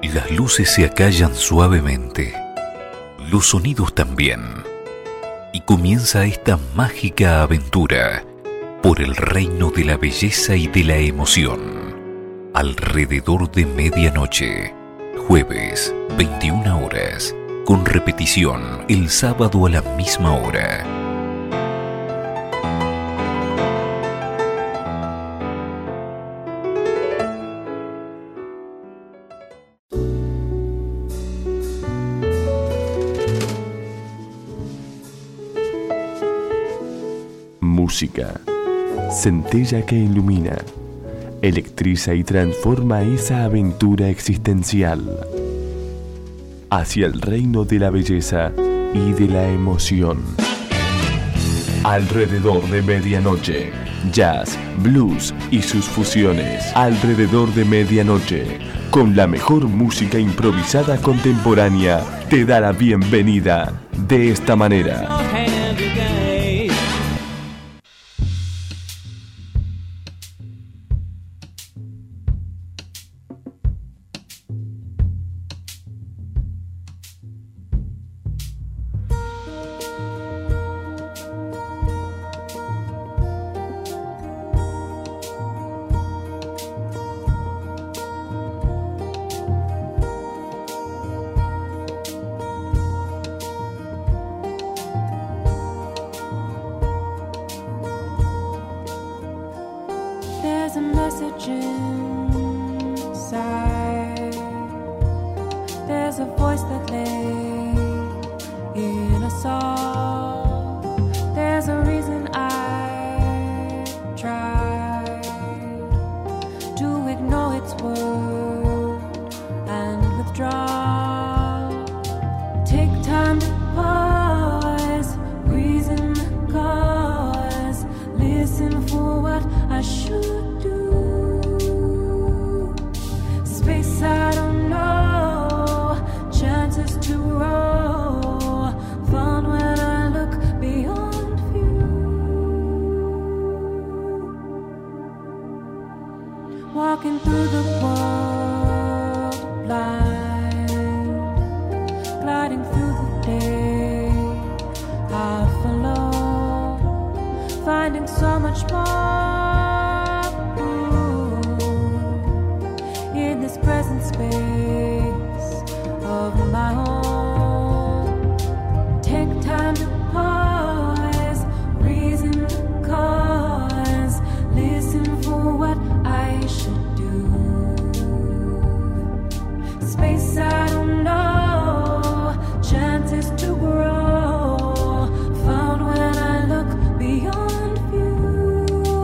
Las luces se acallan suavemente, los sonidos también, y comienza esta mágica aventura por el reino de la belleza y de la emoción. Alrededor de medianoche, jueves, 21 horas, con repetición el sábado a la misma hora. Música, centella que ilumina, electriza y transforma esa aventura existencial hacia el reino de la belleza y de la emoción. Alrededor de medianoche, jazz, blues y sus fusiones. Alrededor de medianoche, con la mejor música improvisada contemporánea, te da la bienvenida de esta manera. There's a message inside. There's a voice that lay in a song. There's a reason I tried to ignore its word and withdraw. Take time to pause, reason the cause, listen for what I should do. Space I don't know, chances to grow, found when I look beyond view. Walking through the world blind, gliding through the day, I follow, finding so much more in this present space of my home. Take time to pause, reason the cause, listen for what I should do. Space I don't know, chances to grow, found when I look beyond view.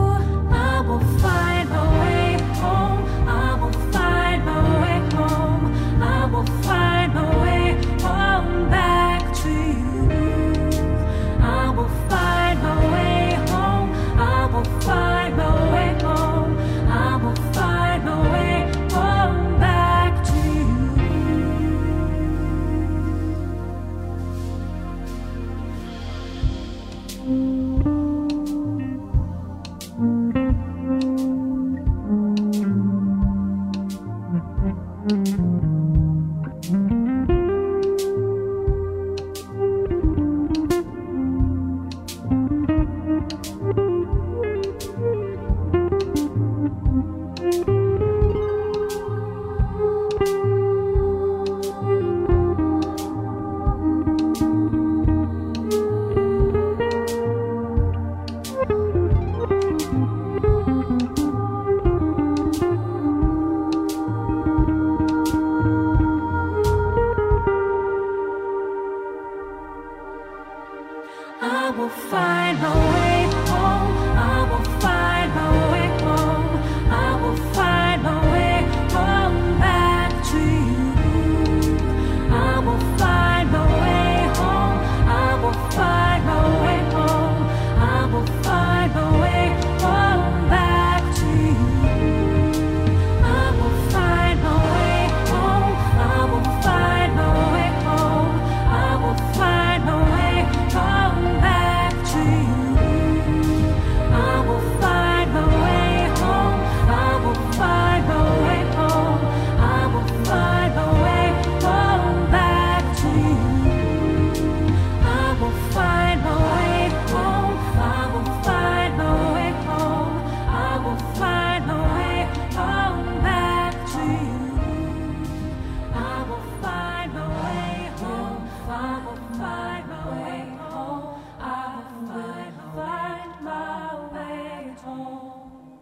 home.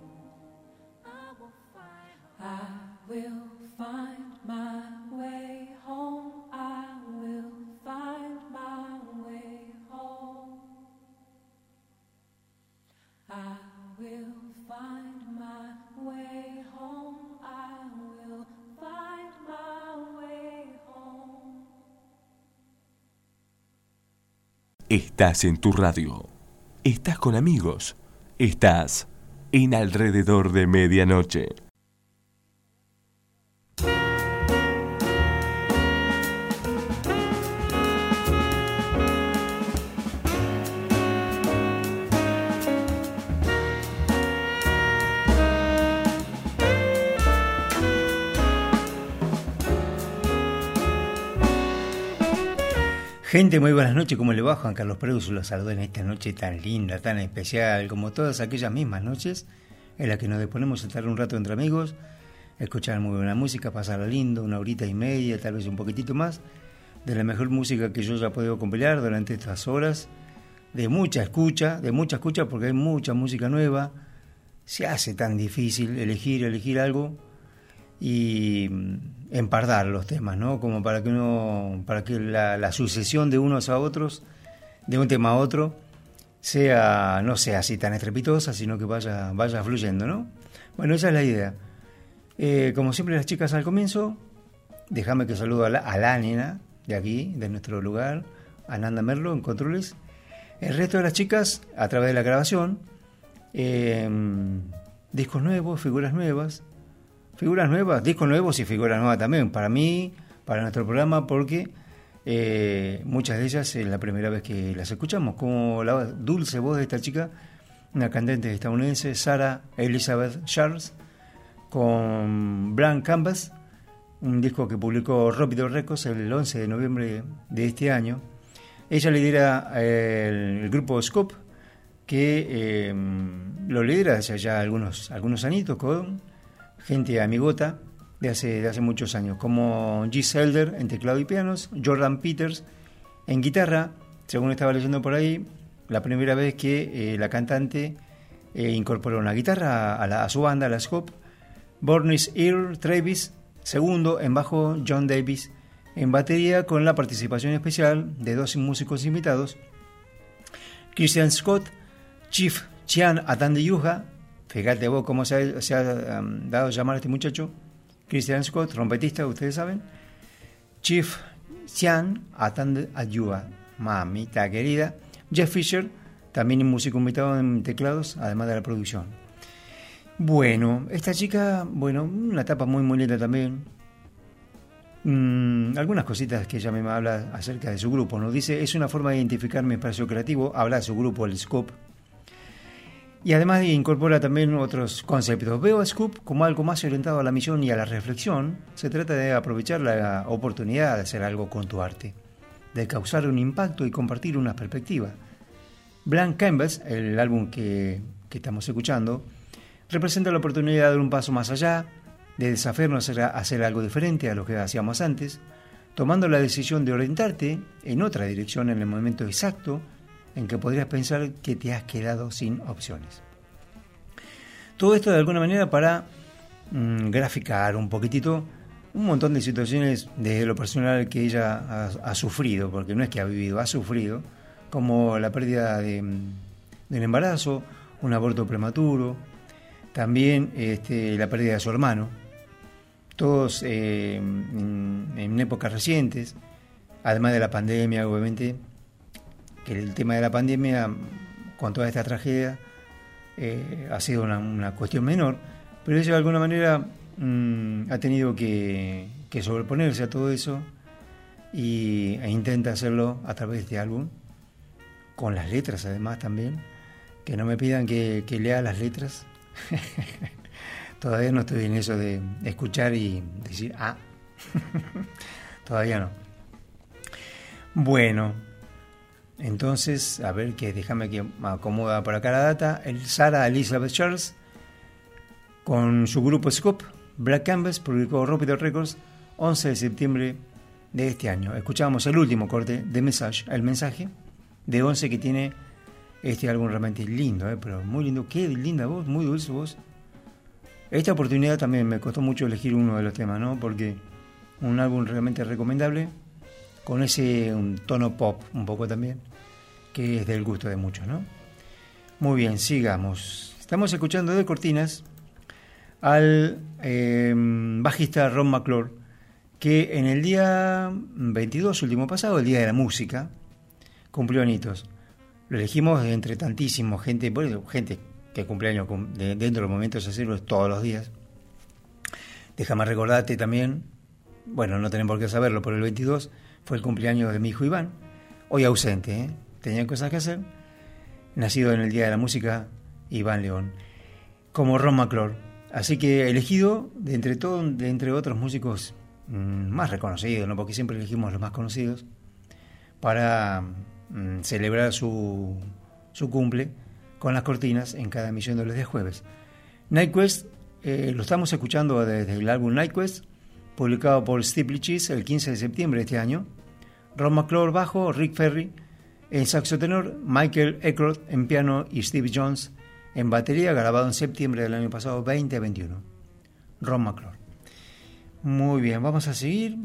I will find my way home. I will find my way home. I will find my way home. I will find my way home. Estás en tu radio. Estás con amigos. Estás en Alrededor de Medianoche. Gente, muy buenas noches, ¿cómo le va? Juan Carlos Preus los saluda en esta noche tan linda, tan especial, como todas aquellas mismas noches en las que nos disponemos a estar un rato entre amigos, escuchar muy buena música, pasarla lindo, 1 horita y media, tal vez un poquitito más, de la mejor música que yo ya he podido compilar durante estas horas, de mucha escucha, porque hay mucha música nueva, se hace tan difícil elegir algo y empardar los temas, ¿no? Como para que la sucesión de unos a otros, de un tema a otro, no sea así tan estrepitosa, sino que vaya fluyendo, ¿no? Bueno, esa es la idea. Como siempre las chicas al comienzo, déjame que saludo a la nena de aquí, de nuestro lugar, a Nanda Merlo en controles. El resto de las chicas, a través de la grabación, discos nuevos, figuras nuevas, discos nuevos y figuras nuevas también, para mí, para nuestro programa, porque muchas de ellas es la primera vez que las escuchamos, como la dulce voz de esta chica, una cantante estadounidense, Sarah Elizabeth Charles, con Blank Canvas, un disco que publicó Robidoux Records el 11 de noviembre de este año. Ella lidera el grupo Scope, que lo lidera hace ya algunos añitos, con gente amigota de hace muchos años, como G. Selder en teclado y pianos, Jordan Peters en guitarra, según estaba leyendo por ahí, la primera vez que la cantante incorporó una guitarra a su banda, a la Scope. Bernice Earl Travis, segundo, en bajo John Davis, en batería con la participación especial de 2 músicos invitados, Christian Scott, Chief Chian Atandiyuja, fíjate vos cómo se ha dado a llamar a este muchacho, Christian Scott, trompetista, ustedes saben, Chief Chian Atandiyuja, mamita querida, Jeff Fisher, también un músico invitado en teclados, además de la producción. Bueno, esta chica, una etapa muy muy linda también. Algunas cositas que ella me habla acerca de su grupo, nos dice, es una forma de identificar mi espacio creativo, habla de su grupo, el Scope, y además incorpora también otros conceptos. Veo a Scope como algo más orientado a la misión y a la reflexión. Se trata de aprovechar la oportunidad de hacer algo con tu arte, de causar un impacto y compartir una perspectiva. Blank Canvas, el álbum que estamos escuchando, representa la oportunidad de dar un paso más allá, de desafiarnos a hacer algo diferente a lo que hacíamos antes, tomando la decisión de orientarte en otra dirección en el momento exacto en que podrías pensar que te has quedado sin opciones. Todo esto de alguna manera para graficar un poquitito un montón de situaciones desde lo personal que ella ha sufrido, porque no es que ha vivido, ha sufrido, como la pérdida del embarazo, un aborto prematuro, también la pérdida de su hermano, todos en épocas recientes, además de la pandemia, obviamente, que el tema de la pandemia, con toda esta tragedia, ha sido una cuestión menor, pero ella de alguna manera ha tenido que sobreponerse a todo eso e intenta hacerlo a través de este álbum, con las letras además también, que no me pidan que lea las letras. Todavía no estoy en eso de escuchar y decir, todavía no. Bueno, entonces, a ver, déjame que me acomoda por acá la data. El Sarah Elizabeth Charles, con su grupo Scope, Black Canvas, publicó Robidoux Records 11 de septiembre de este año. Escuchábamos el último corte de el mensaje de 11 que tiene Este álbum realmente es lindo, pero muy lindo. Qué linda voz, muy dulce voz. Esta oportunidad también me costó mucho elegir uno de los temas, ¿no? Porque un álbum realmente recomendable, con ese un tono pop un poco también, que es del gusto de muchos, ¿no? Muy bien, sigamos. Estamos escuchando de cortinas al bajista Ron McClure, que en el día 22, último pasado, el Día de la Música, cumplió añitos. Lo elegimos de entre tantísimos, gente que cumple años dentro de los momentos así todos los días. Déjame recordarte también, bueno, no tenemos por qué saberlo, pero el 22 fue el cumpleaños de mi hijo Iván, hoy ausente, tenía cosas que hacer, nacido en el Día de la Música, Iván León, como Ron McClure. Así que elegido de entre otros músicos más reconocidos, ¿no? Porque siempre elegimos los más conocidos, para celebrar su cumple con las cortinas en cada emisión de los días jueves. Nightquest, lo estamos escuchando desde el álbum Nightquest, publicado por Steeple Cheese el 15 de septiembre de este año. Ron McClure bajo, Rick Ferry en saxo tenor, Michael Eckroth en piano y Steve Jones en batería, grabado en septiembre del año pasado, 2021. Ron McClure. Muy bien, vamos a seguir.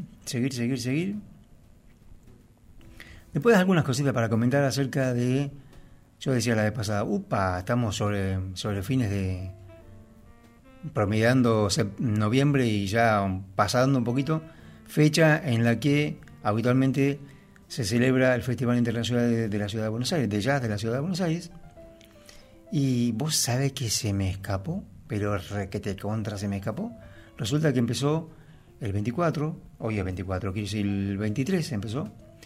Después algunas cositas para comentar acerca de... Yo decía la vez pasada, estamos sobre fines de... promediando noviembre y ya pasando un poquito, fecha en la que habitualmente se celebra el Festival Internacional de la Ciudad de Buenos Aires, de Jazz de la Ciudad de Buenos Aires. Y vos sabés que se me escapó, pero requete contra se me escapó. Resulta que empezó el 24, hoy es 24, quiero decir el 23 empezó,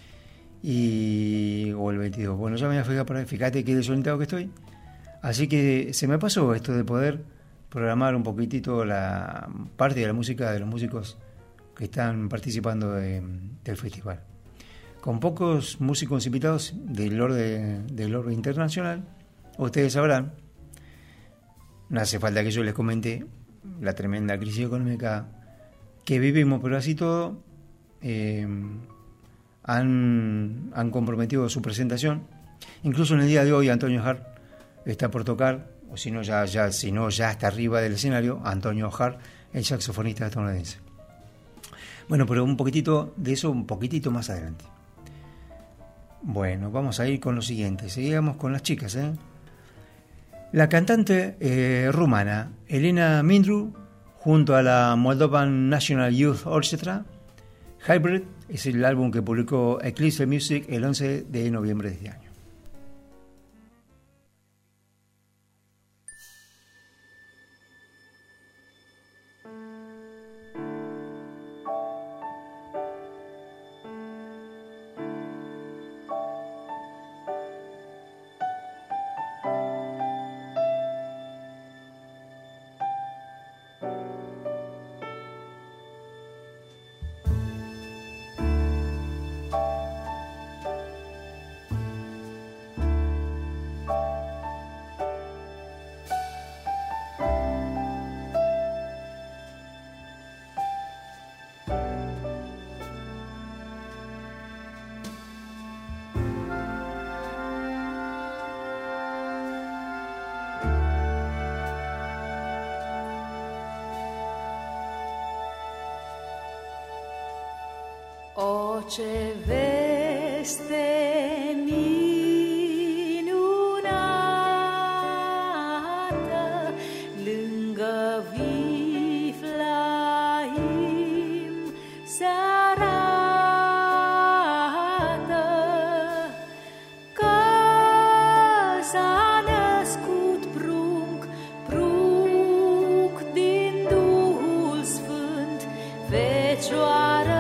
o el 22. Bueno, ya me voy a fijar por ahí, fíjate qué desorientado que estoy. Así que se me pasó esto de poder programar un poquitito la parte de la música de los músicos que están participando del festival. Con pocos músicos invitados del orden internacional, ustedes sabrán, no hace falta que yo les comente la tremenda crisis económica que vivimos, pero así todo han comprometido su presentación. Incluso en el día de hoy Antonio Hart está por tocar, o si no ya está arriba del escenario, Antonio Hart, el saxofonista estadounidense. Bueno, pero un poquitito de eso, un poquitito más adelante. Bueno, vamos a ir con lo siguiente. Seguimos con las chicas, La cantante rumana Elena Mindru, junto a la Moldovan National Youth Orchestra, Hybrid es el álbum que publicó Eclipse Music el 11 de noviembre de este año. O ce veste minunată, lângă Viflaim se arată, că s-a născut prunc, prunc din Duhul Sfânt, Fecioară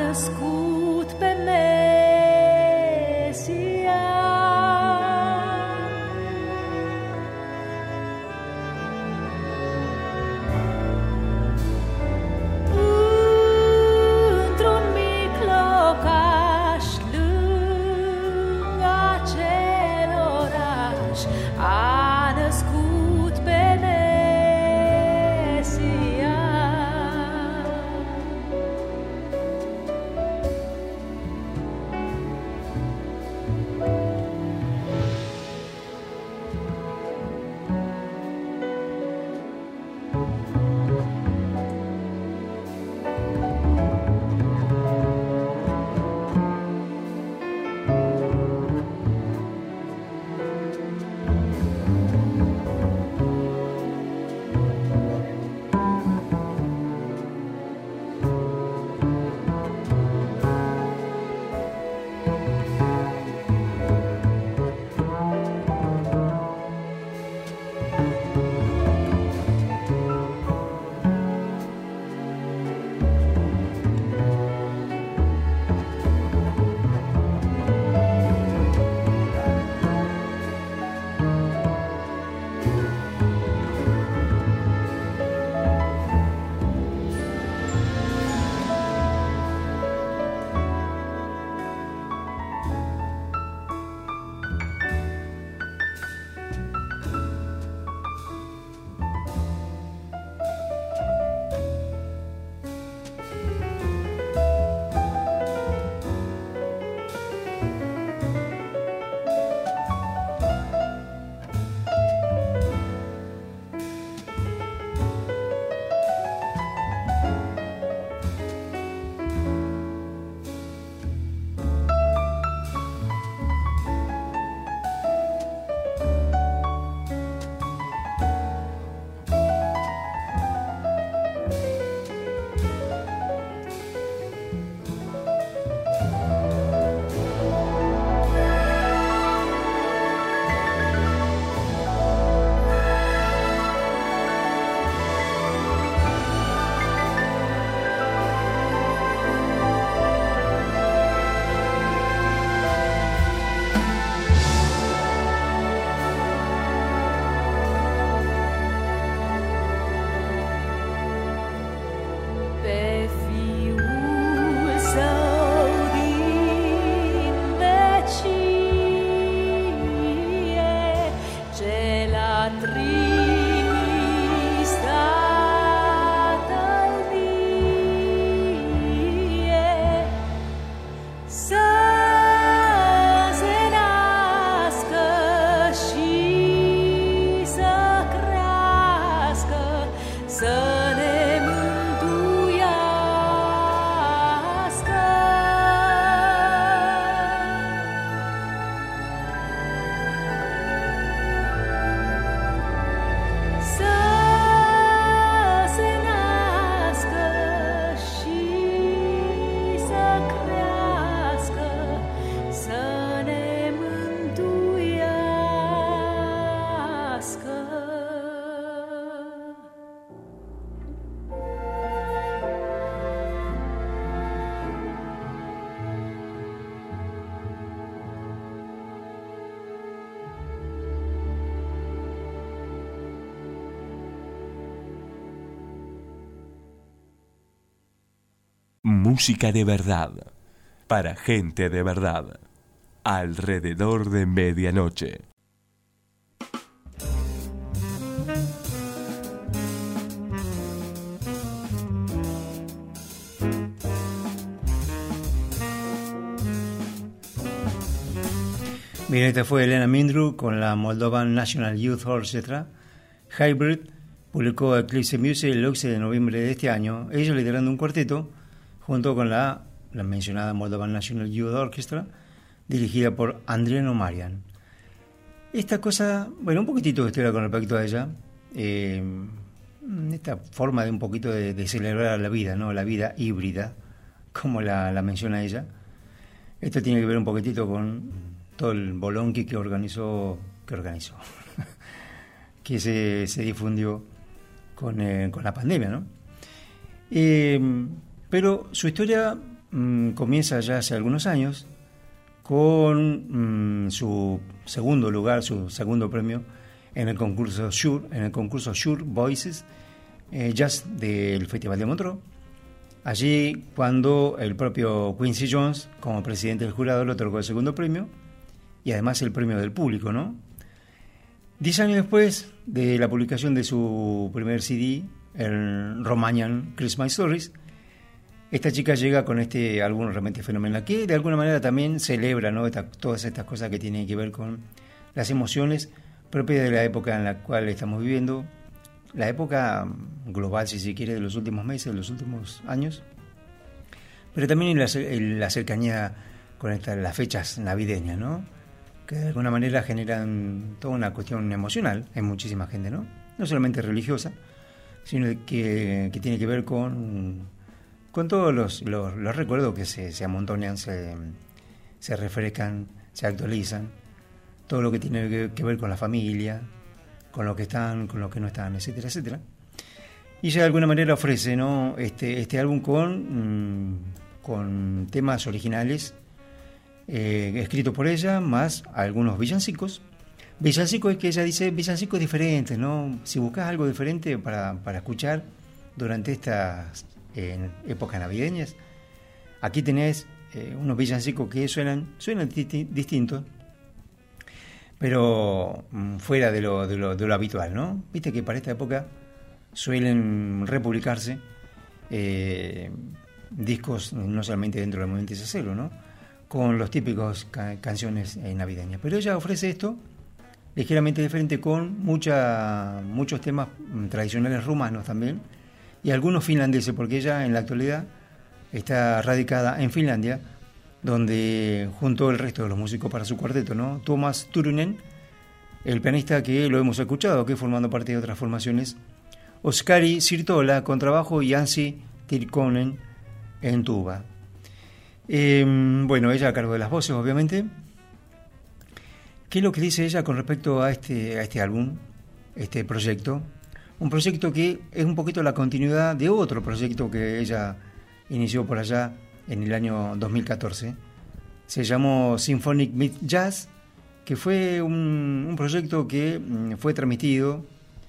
născut pe Mesia. Într-un mic locaș lângă acel oraș a născut pe Mesia. Pe Fiul Său din vecie, ce l-a trimis Tatăl vie, să se nască și să crească, să ne mântuiască. Să se nască și să crească, să ne mântuiască. Música de verdad, para gente de verdad, alrededor de medianoche. Bien, esta fue Elena Mindru con la Moldovan National Youth Orchestra. Hybrid publicó Eclipse Music el 11 de noviembre de este año, ellos liderando un cuarteto junto con la mencionada Moldovan National Youth Orchestra, dirigida por Andriano Marian. Esta cosa, bueno, un poquitito de historia con respecto a ella, esta forma de un poquito de celebrar la vida, ¿no? La vida híbrida, como la menciona ella. Esto tiene que ver un poquitito con todo el bolonqui que organizó que se difundió con la pandemia, ¿no? Pero su historia comienza ya hace algunos años con su segundo lugar, su segundo premio en el concurso Shure Voices Jazz del Festival de Montreux. Allí, cuando el propio Quincy Jones, como presidente del jurado, le otorgó el segundo premio y además el premio del público, ¿no? 10 años después de la publicación de su primer CD, el Romanian Christmas Stories, esta chica llega con este álbum realmente fenomenal, que de alguna manera también celebra, ¿no?, todas estas cosas que tienen que ver con las emociones propias de la época en la cual estamos viviendo, la época global, si se quiere, de los últimos meses, de los últimos años, pero también en la cercanía con las fechas navideñas, ¿no?, que de alguna manera generan toda una cuestión emocional en muchísima gente, ¿no? No solamente religiosa, sino que tiene que ver con todos los recuerdos que se amontonan, se refrescan, se actualizan, todo lo que tiene que ver con la familia, con lo que están, con lo que no están, etcétera, etcétera. Y ella de alguna manera ofrece, ¿no?, este álbum con temas originales escritos por ella, más algunos villancicos. Villancicos es que ella dice villancicos diferentes, ¿no? Si buscas algo diferente para escuchar durante estas épocas navideñas, aquí tenés unos villancicos que suenan distintos, pero fuera de lo habitual, ¿no? Viste que para esta época suelen republicarse discos no solamente dentro del movimiento Isacelo, ¿no?, con los típicos canciones navideñas, pero ella ofrece esto ligeramente diferente, con muchos temas tradicionales rumanos también, y algunos finlandeses, porque ella en la actualidad está radicada en Finlandia, donde junto al resto de los músicos para su cuarteto, ¿no?, Tuomas Turunen, el pianista que lo hemos escuchado, que formando parte de otras formaciones, Oskari Sirtola con trabajo y Anssi Tirkkonen en tuba. Bueno, ella a cargo de las voces, obviamente. ¿Qué es lo que dice ella con respecto a este álbum, este proyecto? Un proyecto que es un poquito la continuidad de otro proyecto que ella inició por allá en el año 2014. Se llamó Symphonic Meet Jazz, que fue un proyecto que fue transmitido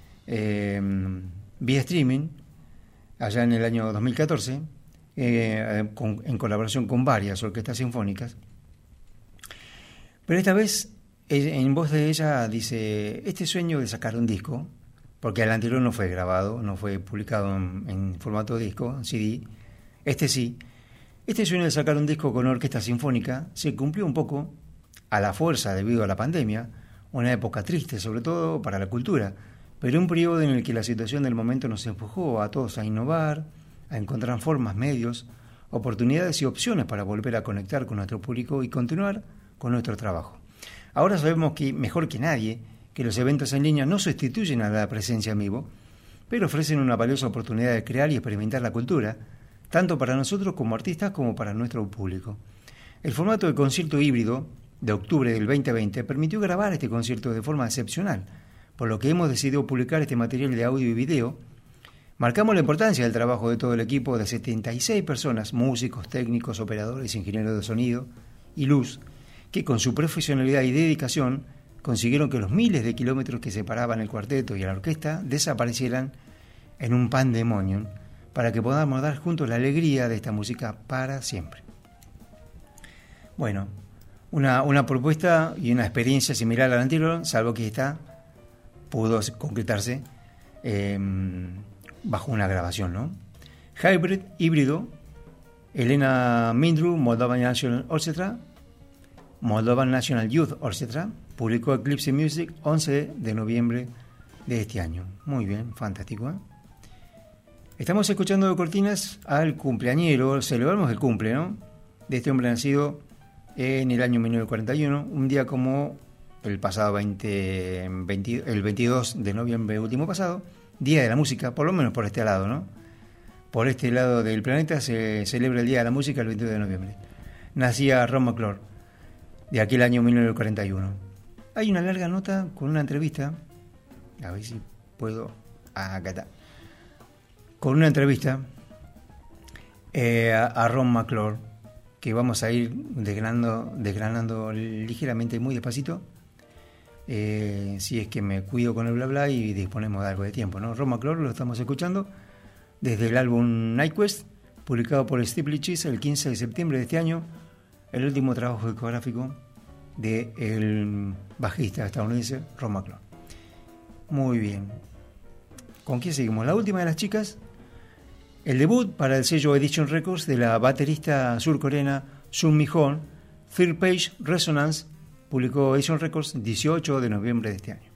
vía streaming allá en el año 2014, en colaboración con varias orquestas sinfónicas. Pero esta vez, en voz de ella, dice: este sueño de sacar un disco, porque el anterior no fue grabado, no fue publicado en formato disco, en CD, este sí, este sueño de sacar un disco con orquesta sinfónica se cumplió un poco a la fuerza debido a la pandemia, una época triste sobre todo para la cultura, pero un periodo en el que la situación del momento nos empujó a todos a innovar, a encontrar formas, medios, oportunidades y opciones para volver a conectar con nuestro público y continuar con nuestro trabajo. Ahora sabemos que, mejor que nadie, que los eventos en línea no sustituyen a la presencia en vivo, pero ofrecen una valiosa oportunidad de crear y experimentar la cultura, tanto para nosotros como artistas como para nuestro público. El formato de concierto híbrido de octubre del 2020 permitió grabar este concierto de forma excepcional, por lo que hemos decidido publicar este material de audio y video. Marcamos la importancia del trabajo de todo el equipo de 76 personas, músicos, técnicos, operadores, ingenieros de sonido y luz, que con su profesionalidad y dedicación consiguieron que los miles de kilómetros que separaban el cuarteto y a la orquesta desaparecieran en un pandemonium, para que podamos dar juntos la alegría de esta música para siempre. Bueno, una propuesta y una experiencia similar a la anterior, salvo que esta pudo concretarse bajo una grabación, ¿no? Hybrid, híbrido, Elena Mindru, Moldovan National Youth Orchestra, publicó Eclipse Music 11 de noviembre de este año. Muy bien, fantástico, ¿eh? Estamos escuchando de cortinas al cumpleañero, celebramos el cumple, ¿no?, de este hombre nacido en el año 1941, un día como el pasado el 22 de noviembre último pasado, Día de la Música, por lo menos por este lado, ¿no? Por este lado del planeta se celebra el Día de la Música el 22 de noviembre. Nacía Ron McClure, de aquel año 1941. Hay una larga nota con una entrevista, a ver si puedo, acá está, con una entrevista a Ron McClure, que vamos a ir desgranando ligeramente, muy despacito, si es que me cuido con el bla bla y disponemos de algo de tiempo, ¿no? Roma Clore lo estamos escuchando desde el álbum Night Quest, publicado por Steeple Cheese el 15 de septiembre de este año, el último trabajo discográfico del bajista estadounidense Roma Clore. Muy bien. ¿Con quién seguimos? La última de las chicas, el debut para el sello Edition Records de la baterista surcoreana Sun Mi-hoon, Third Page Resonance, publicó Edition Records el 18 de noviembre de este año.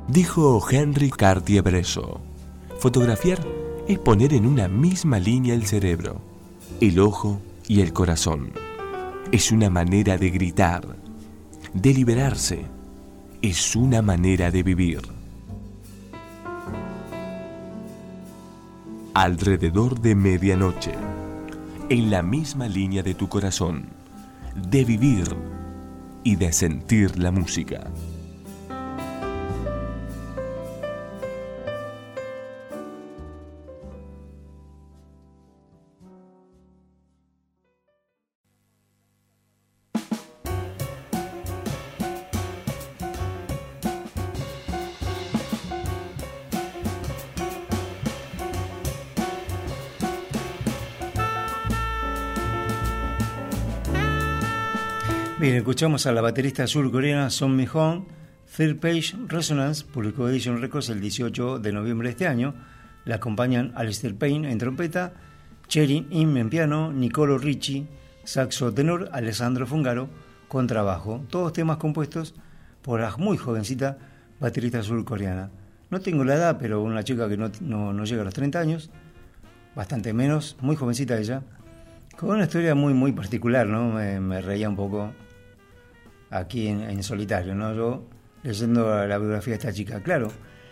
Dijo Henry Cartier-Bresson: fotografiar es poner en una misma línea el cerebro, el ojo y el corazón. Es una manera de gritar, de liberarse. Es una manera de vivir. Alrededor de medianoche, en la misma línea de tu corazón, de vivir y de sentir la música. Bien, escuchamos a la baterista surcoreana Son Mi-hong. Third Page Resonance publicó Edition Records el 18 de noviembre de este año. La acompañan Alistair Payne en trompeta, Cherin Im en piano, Nicolo Ricci, saxo tenor, Alessandro Fungaro, contrabajo. Todos temas compuestos por la muy jovencita baterista surcoreana. No tengo la edad, pero una chica que no llega a los 30 años, bastante menos, muy jovencita ella, con una historia muy particular, ¿no? Me reía un poco aquí en solitario, ¿no? Yo leyendo la biografía de esta chica, claro.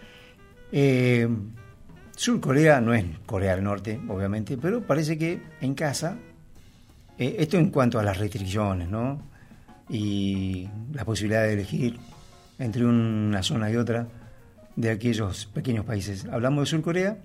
Surcorea no es Corea del Norte, obviamente, pero parece que en casa, esto en cuanto a las restricciones, ¿no? Y la posibilidad de elegir entre una zona y otra de aquellos pequeños países. Hablamos de Surcorea,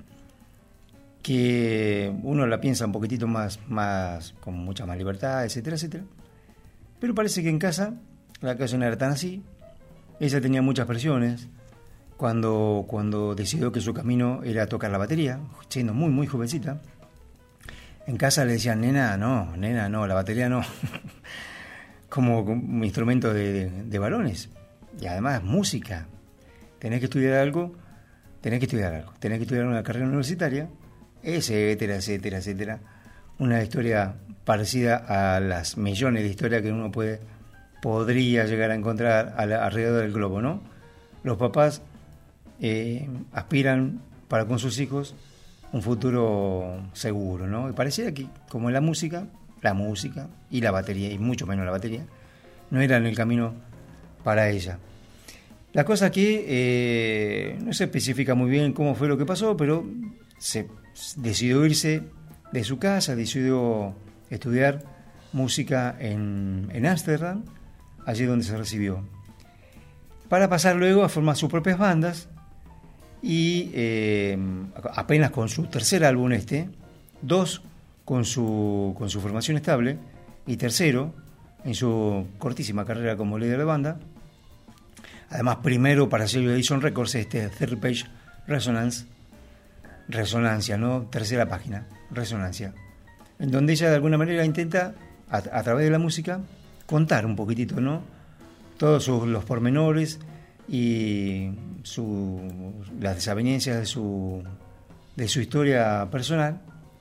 que uno la piensa un poquitito más con mucha más libertad, etcétera, etcétera. Pero parece que en casa la cosa no era tan así. Ella tenía muchas presiones cuando decidió que su camino era tocar la batería, siendo muy jovencita. En casa le decían: nena, no, la batería no. como un instrumento de varones. Y además música. Tenés que estudiar algo, tenés que estudiar una carrera universitaria, etcétera, etcétera, etcétera. Una historia parecida a las millones de historias que uno podría llegar a encontrar alrededor del globo, ¿no? Los papás aspiran para con sus hijos un futuro seguro, ¿no? Y parecía que, como en la música y la batería, y mucho menos la batería, no eran el camino para ella. La cosa que no se especifica muy bien cómo fue lo que pasó, pero se decidió irse de su casa, decidió estudiar música en Ámsterdam, allí donde se recibió, para pasar luego a formar sus propias bandas. Y apenas con su tercer álbum, dos con su formación estable, y tercero en su cortísima carrera como líder de banda. Además, primero para sello Edition Records, Third Page Resonance, resonancia, ¿no? Tercera página, resonancia, en donde ella de alguna manera intenta, a través de la música, contar un poquitito, ¿no? Todos los pormenores y las desavenencias de su historia personal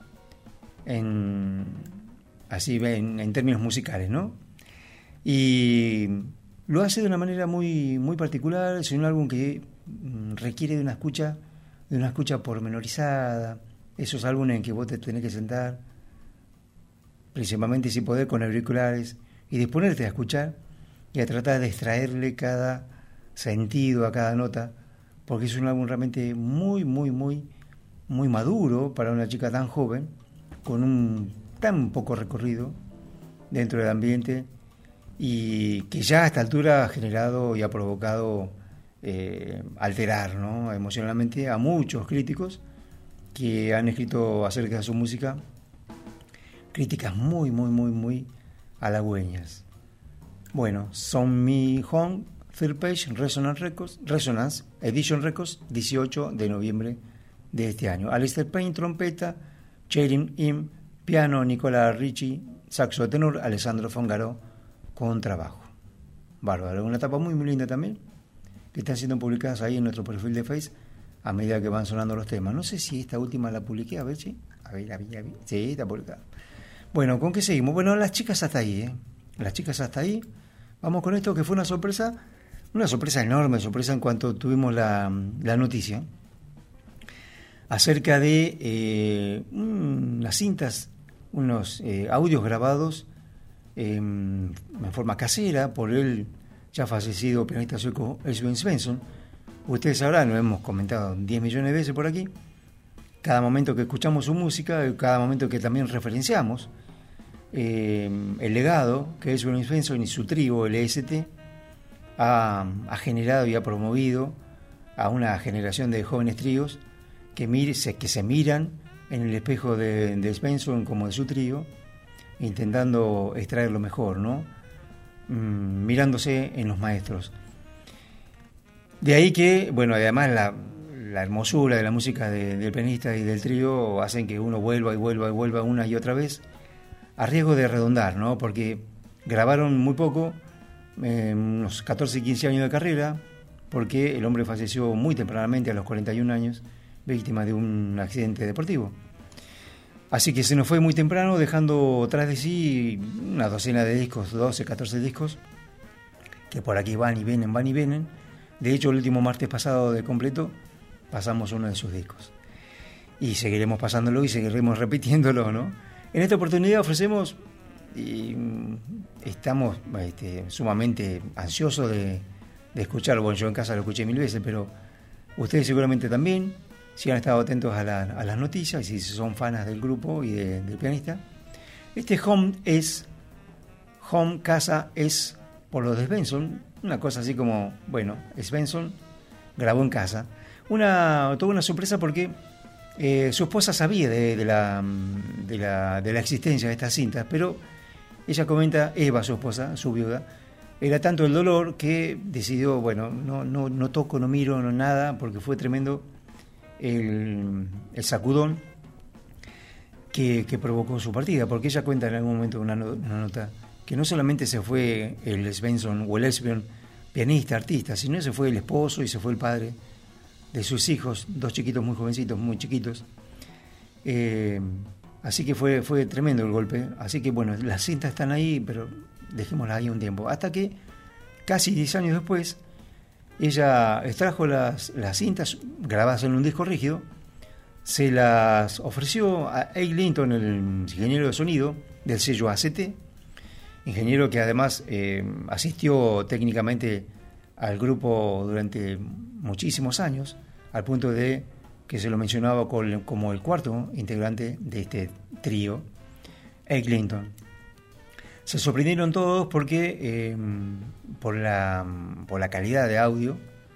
en términos musicales, ¿no? Y lo hace de una manera muy particular. Es un álbum que requiere de una escucha pormenorizada. Esos álbumes en que vos te tenés que sentar, principalmente si podés con auriculares, y disponerte a escuchar y a tratar de extraerle cada sentido a cada nota, porque es un álbum realmente muy maduro para una chica tan joven, con un tan poco recorrido dentro del ambiente, y que ya a esta altura ha generado y ha provocado alterar, ¿no?, emocionalmente a muchos críticos que han escrito acerca de su música críticas muy halagüeñas. Bueno, Son Mi-hong, Third Page Resonance Edition Records, 18 de noviembre de este año. Alistair Payne, trompeta, Cherin Im, piano, Nicola Ricci, saxo tenor, Alessandro Fungaro, contrabajo. Bárbaro, una etapa muy linda también, que están siendo publicadas ahí en nuestro perfil de Face a medida que van sonando los temas. No sé si esta última la publiqué, a ver si. A ver. Sí, está publicada. Bueno, ¿con qué seguimos? Bueno, las chicas hasta ahí, Las chicas hasta ahí. Vamos con esto, que fue una sorpresa una sorpresa enorme, sorpresa en cuanto tuvimos la noticia acerca de unas cintas, unos audios grabados en forma casera por el ya fallecido pianista sueco Esbjörn Svensson. Ustedes sabrán, lo hemos comentado 10 millones de veces por aquí, cada momento que escuchamos su música, cada momento que también referenciamos el legado que Esbjörn Svensson y su trío, el EST, ha generado y ha promovido a una generación de jóvenes tríos que se miran en el espejo de Svensson como de su trío, intentando extraer lo mejor, ¿no? Mirándose en los maestros. De ahí que, bueno, además la hermosura de la música del pianista y del trío hacen que uno vuelva y vuelva y vuelva una y otra vez, a riesgo de redundar, ¿no? Porque grabaron muy poco, unos 14, 15 años de carrera, porque el hombre falleció muy tempranamente, a los 41 años, víctima de un accidente deportivo. Así que se nos fue muy temprano, dejando tras de sí una docena de discos, 12, 14 discos, que por aquí van y vienen, van y vienen. De hecho, el último martes pasado de completo pasamos uno de sus discos. Y seguiremos pasándolo y seguiremos repitiéndolo, ¿no? En esta oportunidad ofrecemos, y estamos sumamente ansiosos de escucharlo. Bueno, yo en casa lo escuché 1000 veces, pero ustedes seguramente también, si han estado atentos a las noticias y si son fanas del grupo y del pianista. Este Home, casa, es por los de Svensson, una cosa así como, bueno, Svensson grabó en casa. Toda una sorpresa porque su esposa sabía de la existencia de estas cintas, pero ella comenta, Eva, su esposa, su viuda, era tanto el dolor que decidió, bueno, no toco, no miro, no nada, porque fue tremendo el sacudón que provocó su partida, porque ella cuenta en algún momento una nota que no solamente se fue el Svensson o el Esbjörn, pianista, artista, sino se fue el esposo y se fue el padre de sus hijos, 2 chiquitos muy jovencitos, muy chiquitos. Así que fue tremendo el golpe. Así que bueno, las cintas están ahí, pero dejémoslas ahí un tiempo. Hasta que casi 10 años después, ella extrajo las cintas grabadas en un disco rígido, se las ofreció a Eric Linton, el ingeniero de sonido del sello ACT, ingeniero que además asistió técnicamente al grupo durante muchísimos años, al punto de que se lo mencionaba como el cuarto integrante de este trío, Eric Linton. Se sorprendieron todos porque por la calidad de audio,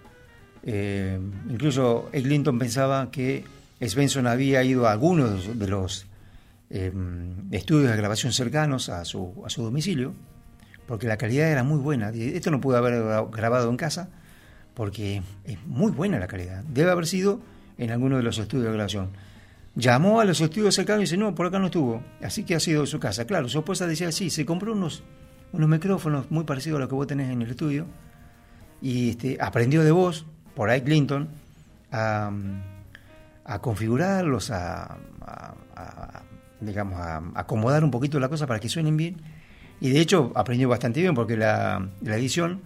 incluso Eric Linton pensaba que Svensson había ido a algunos de los estudios de grabación cercanos a su domicilio, porque la calidad era muy buena. Esto no pudo haber grabado en casa porque es muy buena la calidad. Debe haber sido en alguno de los estudios de grabación. Llamó a los estudios cercanos y dice, no, por acá no estuvo. Así que ha sido su casa. Claro, su esposa decía, sí, se compró unos micrófonos muy parecidos a los que vos tenés en el estudio y aprendió de vos, por Eric Linton, a configurarlos, digamos, a acomodar un poquito la cosa para que suenen bien. Y de hecho aprendió bastante bien porque la edición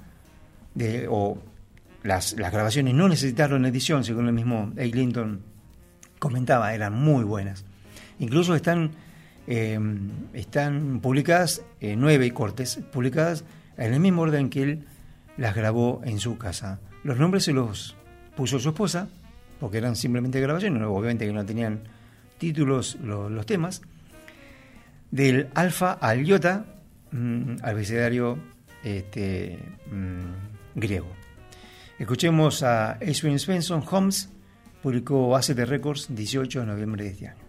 las grabaciones no necesitaron edición, según el mismo Eric Linton comentaba, eran muy buenas. Incluso están publicadas 9 cortes, publicadas en el mismo orden que él las grabó en su casa. Los nombres se los puso su esposa, porque eran simplemente grabaciones, obviamente que no tenían títulos los temas, del alfa al iota, abecedario griego. Escuchemos a Esbjörn Svensson, Homes, publicó ACT Records 18 de noviembre de este año.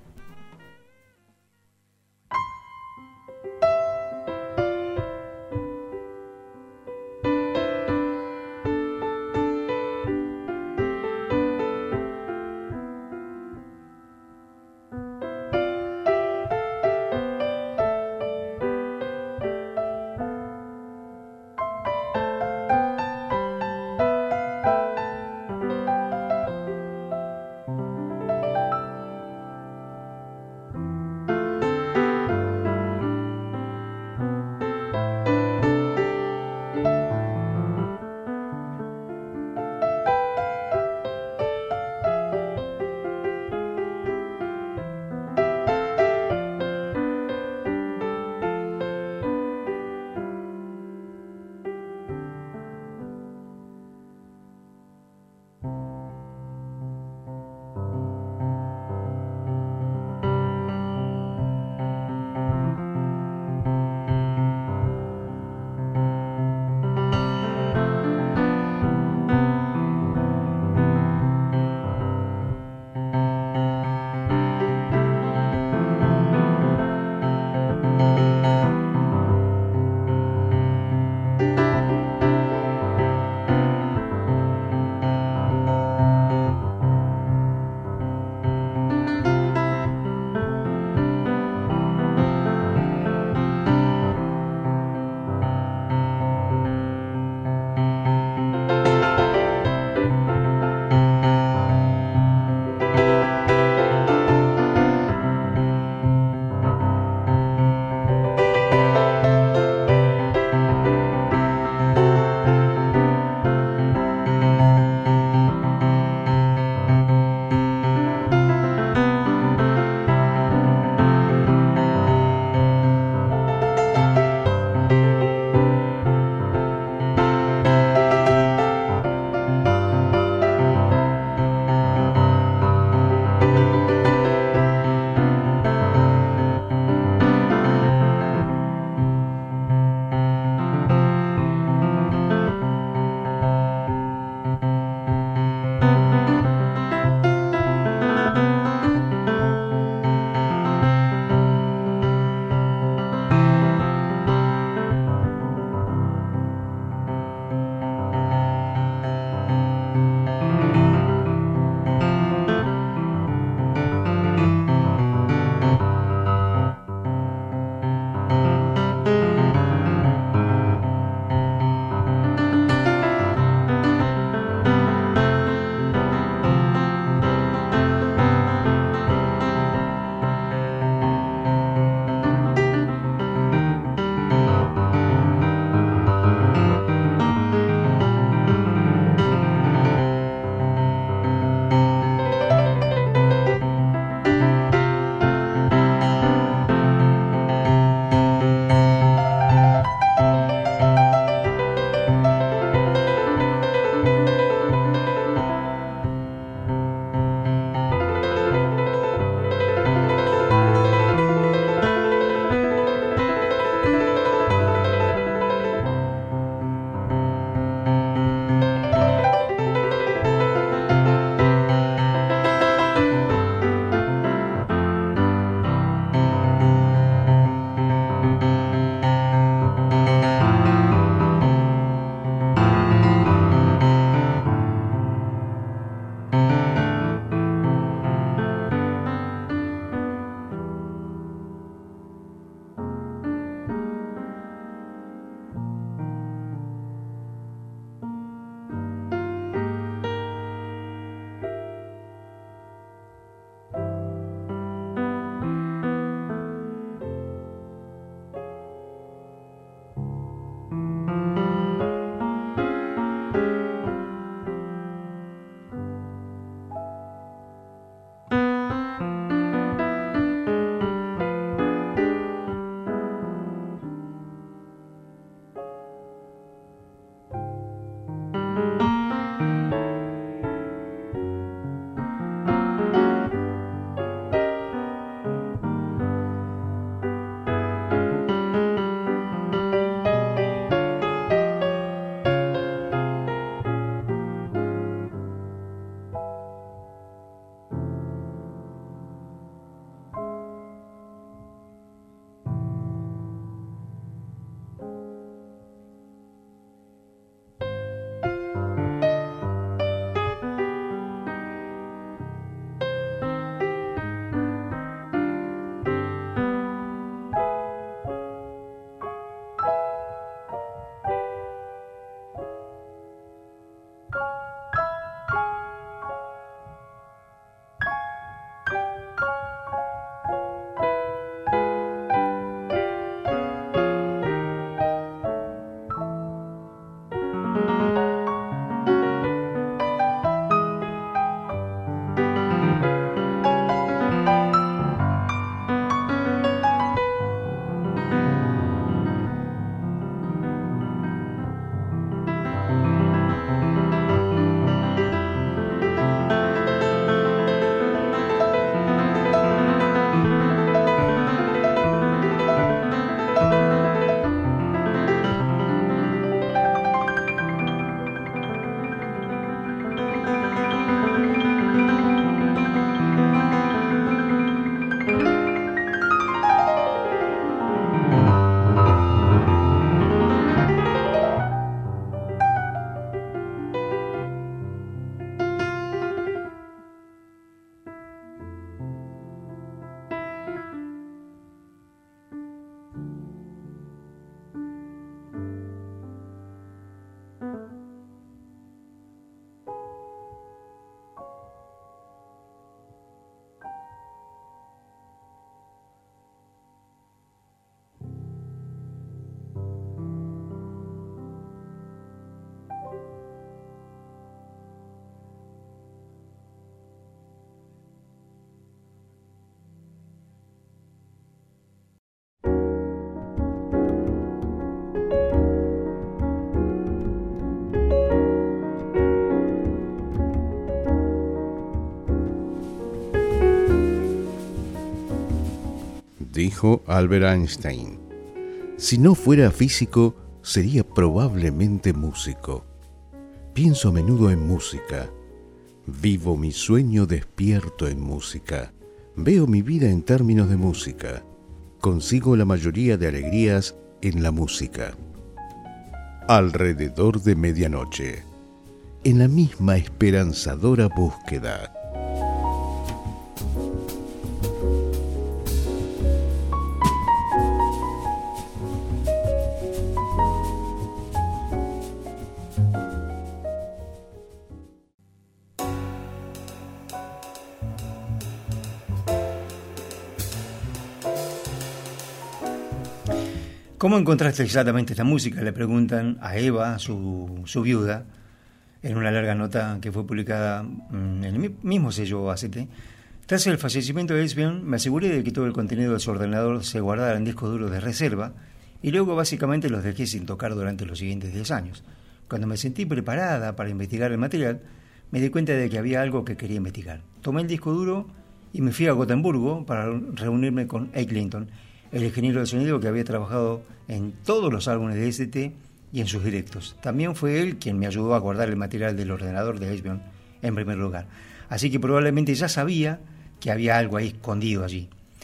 Dijo Albert Einstein: si no fuera físico, sería probablemente músico. Pienso a menudo en música. Vivo mi sueño despierto en música. Veo mi vida en términos de música. Consigo la mayoría de alegrías en la música. Alrededor de medianoche, en la misma esperanzadora búsqueda. ¿Cómo encontraste exactamente esta música? Le preguntan a Eva, su viuda, en una larga nota que fue publicada en el mismo sello ACT. Tras el fallecimiento de Esbjörn, me aseguré de que todo el contenido de su ordenador se guardara en discos duros de reserva y luego básicamente los dejé sin tocar durante los siguientes 10 años. Cuando me sentí preparada para investigar el material, me di cuenta de que había algo que quería investigar. Tomé el disco duro y me fui a Gotemburgo para reunirme con Ike Clinton, el ingeniero de sonido que había trabajado en todos los álbumes de ST y en sus directos. También fue él quien me ayudó a guardar el material del ordenador de Esbjörn en primer lugar. Así que probablemente ya sabía que había algo ahí escondido allí.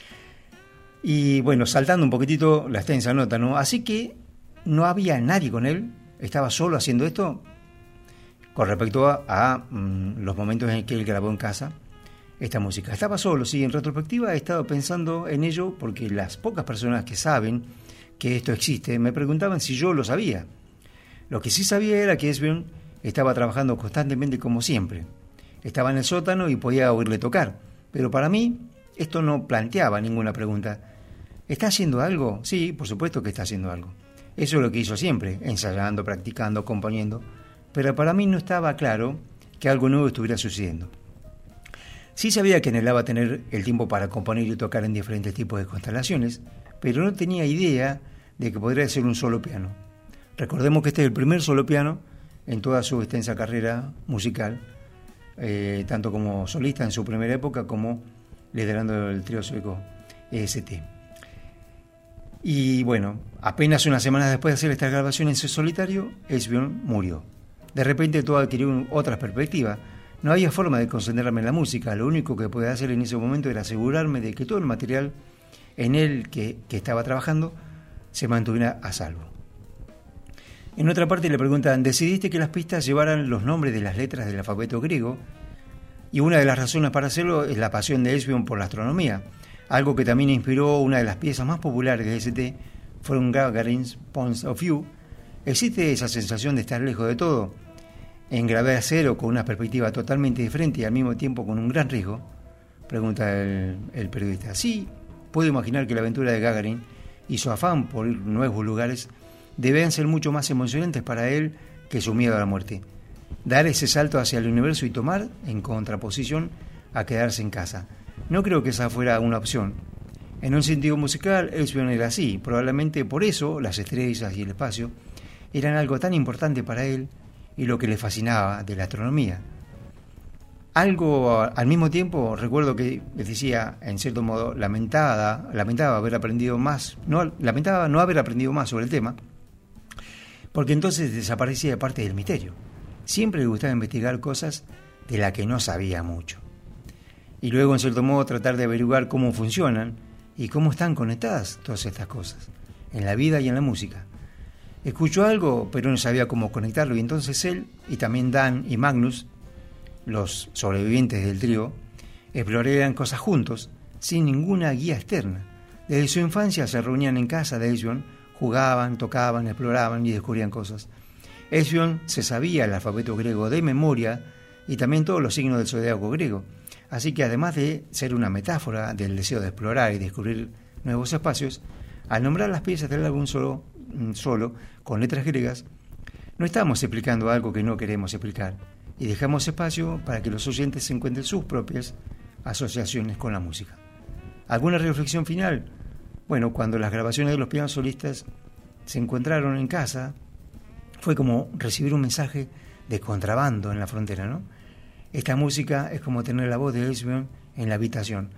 Y bueno, saltando un poquitito la extensa nota, ¿no? Así que no había nadie con él, estaba solo haciendo esto con respecto a los momentos en que él grabó en casa esta música. Estaba solo, sí, en retrospectiva he estado pensando en ello porque las pocas personas que saben que esto existe me preguntaban si yo lo sabía. Lo que sí sabía era que Esbjörn estaba trabajando constantemente como siempre. Estaba en el sótano y podía oírle tocar, pero para mí esto no planteaba ninguna pregunta. ¿Está haciendo algo? Sí, por supuesto que está haciendo algo. Eso es lo que hizo siempre, ensayando, practicando, componiendo, pero para mí no estaba claro que algo nuevo estuviera sucediendo. Sí sabía que anhelaba tener el tiempo para componer y tocar en diferentes tipos de constelaciones, pero no tenía idea de que podría ser un solo piano. Recordemos que este es el primer solo piano en toda su extensa carrera musical, tanto como solista en su primera época como liderando el trío sueco EST. Y bueno, apenas unas semanas después de hacer esta grabación en su solitario, Esbjörn murió. De repente todo adquirió otra perspectiva. No había forma de concentrarme en la música, lo único que podía hacer en ese momento era asegurarme de que todo el material en el que estaba trabajando se mantuviera a salvo. En otra parte le preguntan, ¿decidiste que las pistas llevaran los nombres de las letras del alfabeto griego? Y una de las razones para hacerlo es la pasión de Esbjörn por la astronomía, algo que también inspiró una de las piezas más populares de ST, fueron Gagarin's Point of View. ¿Existe esa sensación de estar lejos de todo, en gravedad cero, con una perspectiva totalmente diferente y al mismo tiempo con un gran riesgo? Pregunta el periodista. Sí, puedo imaginar que la aventura de Gagarin y su afán por ir a nuevos lugares deben ser mucho más emocionantes para él que su miedo a la muerte. Dar ese salto hacia el universo y tomar, en contraposición, a quedarse en casa. No creo que esa fuera una opción. En un sentido musical, Esbjörn era así. Probablemente por eso las estrellas y el espacio eran algo tan importante para él y lo que le fascinaba de la astronomía. Algo al mismo tiempo, recuerdo que les decía, en cierto modo, lamentaba haber aprendido más, lamentaba no haber aprendido más sobre el tema, porque entonces desaparecía parte del misterio. Siempre le gustaba investigar cosas de las que no sabía mucho. Y luego, en cierto modo, tratar de averiguar cómo funcionan y cómo están conectadas todas estas cosas, en la vida y en la música. Escuchó algo, pero no sabía cómo conectarlo, y entonces él, y también Dan y Magnus, los sobrevivientes del trío, explorarían cosas juntos, sin ninguna guía externa. Desde su infancia se reunían en casa de Esbjörn, jugaban, tocaban, exploraban y descubrían cosas. Esbjörn se sabía el alfabeto griego de memoria y también todos los signos del zodiaco griego, así que además de ser una metáfora del deseo de explorar y descubrir nuevos espacios, al nombrar las piezas del álbum solo con letras griegas, no estamos explicando algo que no queremos explicar y dejamos espacio para que los oyentes encuentren sus propias asociaciones con la música. ¿Alguna reflexión final? Bueno, cuando las grabaciones de los pianos solistas se encontraron en casa, fue como recibir un mensaje de contrabando en la frontera, ¿no? Esta música es como tener la voz de Esbjörn en la habitación.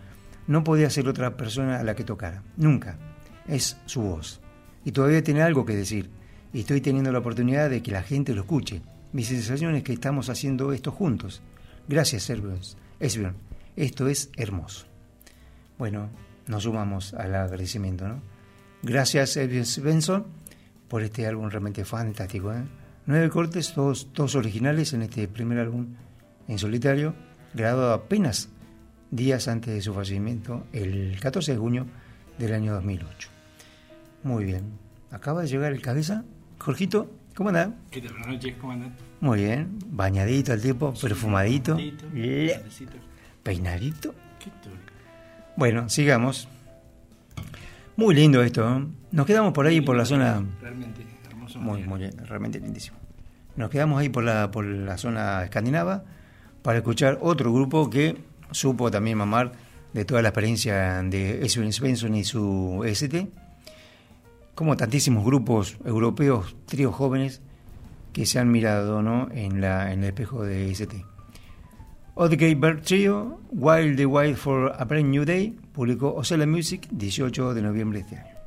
no podía ser otra persona a la que tocara, nunca. Es su voz. Y todavía tiene algo que decir. Y estoy teniendo la oportunidad de que la gente lo escuche. Mi sensación es que estamos haciendo esto juntos. Gracias, Esbjörn. Esto es hermoso. Bueno, nos sumamos al agradecimiento, ¿no? Gracias, Esbjörn Svensson, por este álbum realmente fantástico, ¿eh? 9 cortes, todos originales en este primer álbum en solitario, grabado apenas días antes de su fallecimiento, el 14 de junio del año 2008. Muy bien. Acaba de llegar el cabeza. Jorgito, ¿cómo anda? ¿Qué tal? Buenas noches, ¿cómo andan? Muy bien. Bañadito el tipo, perfumadito. Tardecito. Peinadito. ¿Qué tal? Bueno, sigamos. Muy lindo esto, ¿eh? Nos quedamos por ahí, por la zona... Realmente hermoso. Muy bien, realmente lindísimo. Nos quedamos ahí por la zona escandinava para escuchar otro grupo que supo también mamar de toda la experiencia de Esbjörn Svensson y su EST, como tantísimos grupos europeos, tríos jóvenes que se han mirado, ¿no?, en el espejo de EST. Oddgate Bird Trio, Wild the Wild for a Brand New Day, publicó Osella Music 18 de noviembre de este año.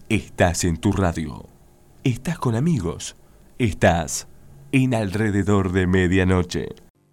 Estás en tu radio. Estás con amigos. Estás en Alrededor de Medianoche.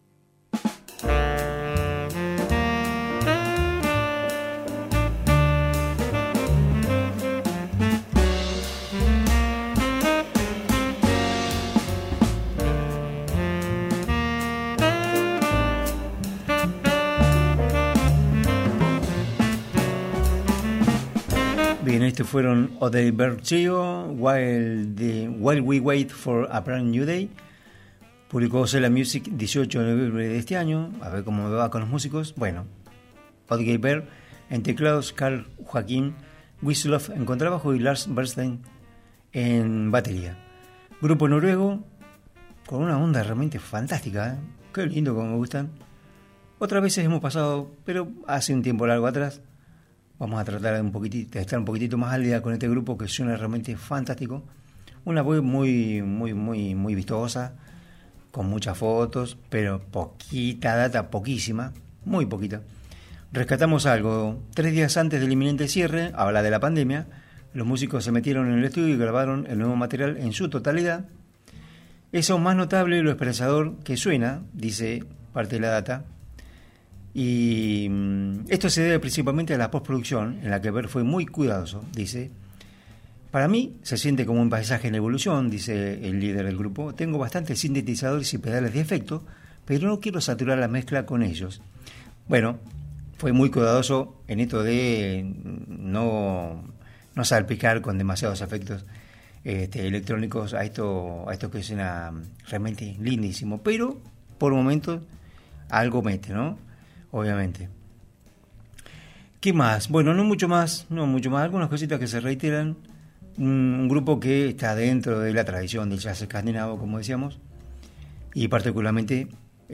Bien, estos fueron Odelbert Trio, While We Wait for a Brand New Day. Publicó Sela Music 18 de noviembre de este año. A ver cómo me va con los músicos. Bueno, Odelbert en teclados, Carl Joaquín Wislöf en contrabajo y Lars Bernstein en batería. Grupo noruego con una onda realmente fantástica, ¿eh? Qué lindo, como me gustan. Otras veces hemos pasado, pero hace un tiempo largo atrás. Vamos a tratar de estar un poquitito más al día con este grupo que suena realmente fantástico. Una web muy vistosa, con muchas fotos, pero poquita data, poquísima, muy poquita. Rescatamos algo. 3 días antes del inminente cierre, habla de la pandemia, los músicos se metieron en el estudio y grabaron el nuevo material en su totalidad. Es aún más notable lo esperanzador que suena, dice parte de la data. Y esto se debe principalmente a la postproducción, en la que Bert fue muy cuidadoso, dice. Para mí se siente como un paisaje en evolución, dice el líder del grupo. Tengo bastantes sintetizadores y pedales de efecto, pero no quiero saturar la mezcla con ellos. Bueno, fue muy cuidadoso en esto de no salpicar con demasiados efectos electrónicos a esto que suena realmente lindísimo. Pero por momentos algo mete, ¿no? Obviamente. ¿Qué más? Bueno, no mucho más. Algunas cositas que se reiteran. Un grupo que está dentro de la tradición del jazz escandinavo, como decíamos, y particularmente,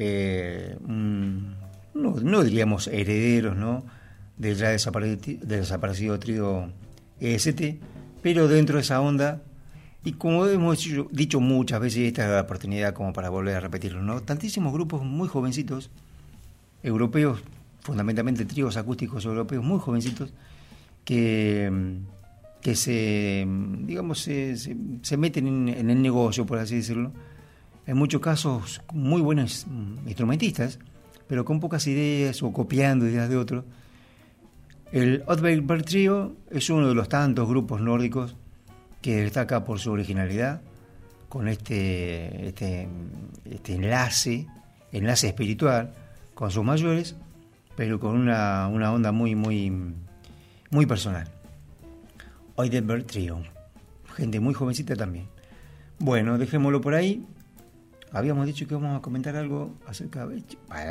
no diríamos herederos, ¿no?, del ya desaparecido trío EST, pero dentro de esa onda, y como hemos dicho muchas veces, esta es la oportunidad como para volver a repetirlo, ¿no? Tantísimos grupos muy jovencitos, europeos, fundamentalmente tríos acústicos europeos muy jovencitos, que se meten en el negocio, por así decirlo. En muchos casos muy buenos instrumentistas, pero con pocas ideas o copiando ideas de otros. El Odelbert Trio es uno de los tantos grupos nórdicos que destaca por su originalidad, con este enlace espiritual con sus mayores, pero con una onda muy personal. Odelbert Trio, gente muy jovencita también. Bueno, dejémoslo por ahí. Habíamos dicho que íbamos a comentar algo acerca de...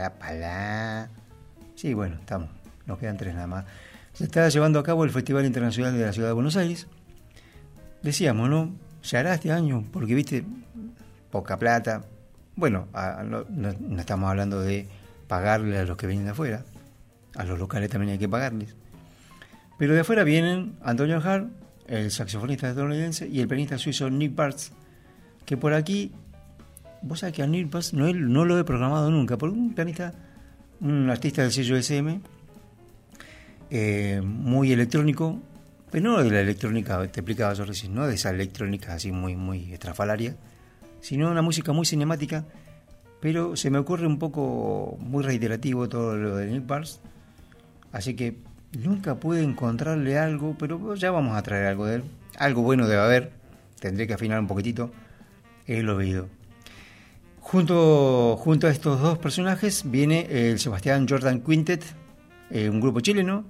Sí, bueno, estamos. Nos quedan 3 nada más. Se está llevando a cabo el Festival Internacional de la Ciudad de Buenos Aires. Decíamos, ¿no? Se hará este año, porque, viste, poca plata. Bueno, no estamos hablando de pagarle a los que vienen de afuera. A los locales también hay que pagarles. Pero de afuera vienen Antonio Hart, el saxofonista estadounidense, y el pianista suizo Nick Parz, que por aquí, vos sabés que a Nick Parz no lo he programado nunca, porque un pianista, un artista del sello SM, muy electrónico, pero no de la electrónica, te explicaba yo recién, no de esa electrónica así muy estrafalaria, sino una música muy cinemática, pero se me ocurre un poco muy reiterativo todo lo de Nick Parz, así que nunca pude encontrarle algo, pero ya vamos a traer algo de él. Algo bueno debe haber, tendré que afinar un poquitito el oído. Junto a estos dos personajes viene el Sebastián Jordan Quintet, un grupo chileno,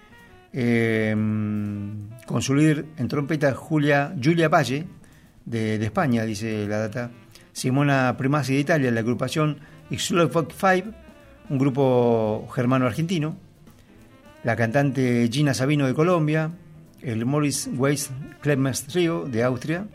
con su líder en trompeta Julia Valle, de España, dice la data, Simona Primasi de Italia, la agrupación Xylophone 5, un grupo germano-argentino, la cantante Gina Sabino de Colombia, el Morris Weiss Clemens Trio de Austria.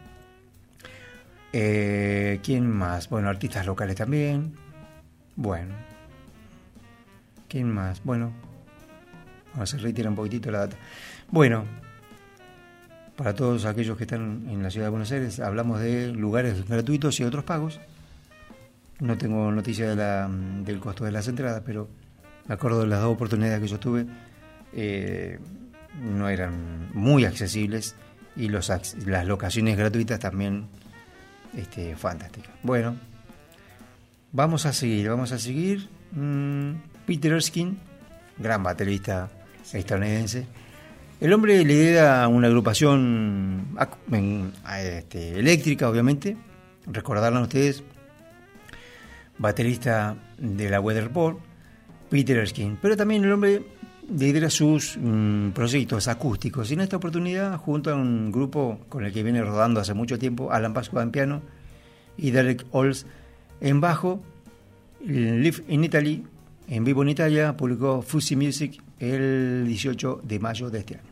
¿Quién más? Bueno, artistas locales también. Bueno, ¿quién más? Bueno, vamos a reiterar un poquitito la data. Bueno, para todos aquellos que están en la ciudad de Buenos Aires, hablamos de lugares gratuitos y otros pagos. No tengo noticia del costo de las entradas, pero me acuerdo de las 2 oportunidades que yo tuve. no eran muy accesibles y las locaciones gratuitas también fantásticas. Bueno, vamos a seguir. Peter Erskine, gran baterista estadounidense. El hombre lidera una agrupación eléctrica, obviamente. Recordarán ustedes, baterista de la Weather Report, Peter Erskine. Pero también el hombre lidera sus proyectos acústicos. Y en esta oportunidad, junto a un grupo con el que viene rodando hace mucho tiempo, Alan Pasqua en piano y Derek Olds en bajo, Live in Italy, en vivo en Italia, publicó Fuzzy Music el 18 de mayo de este año.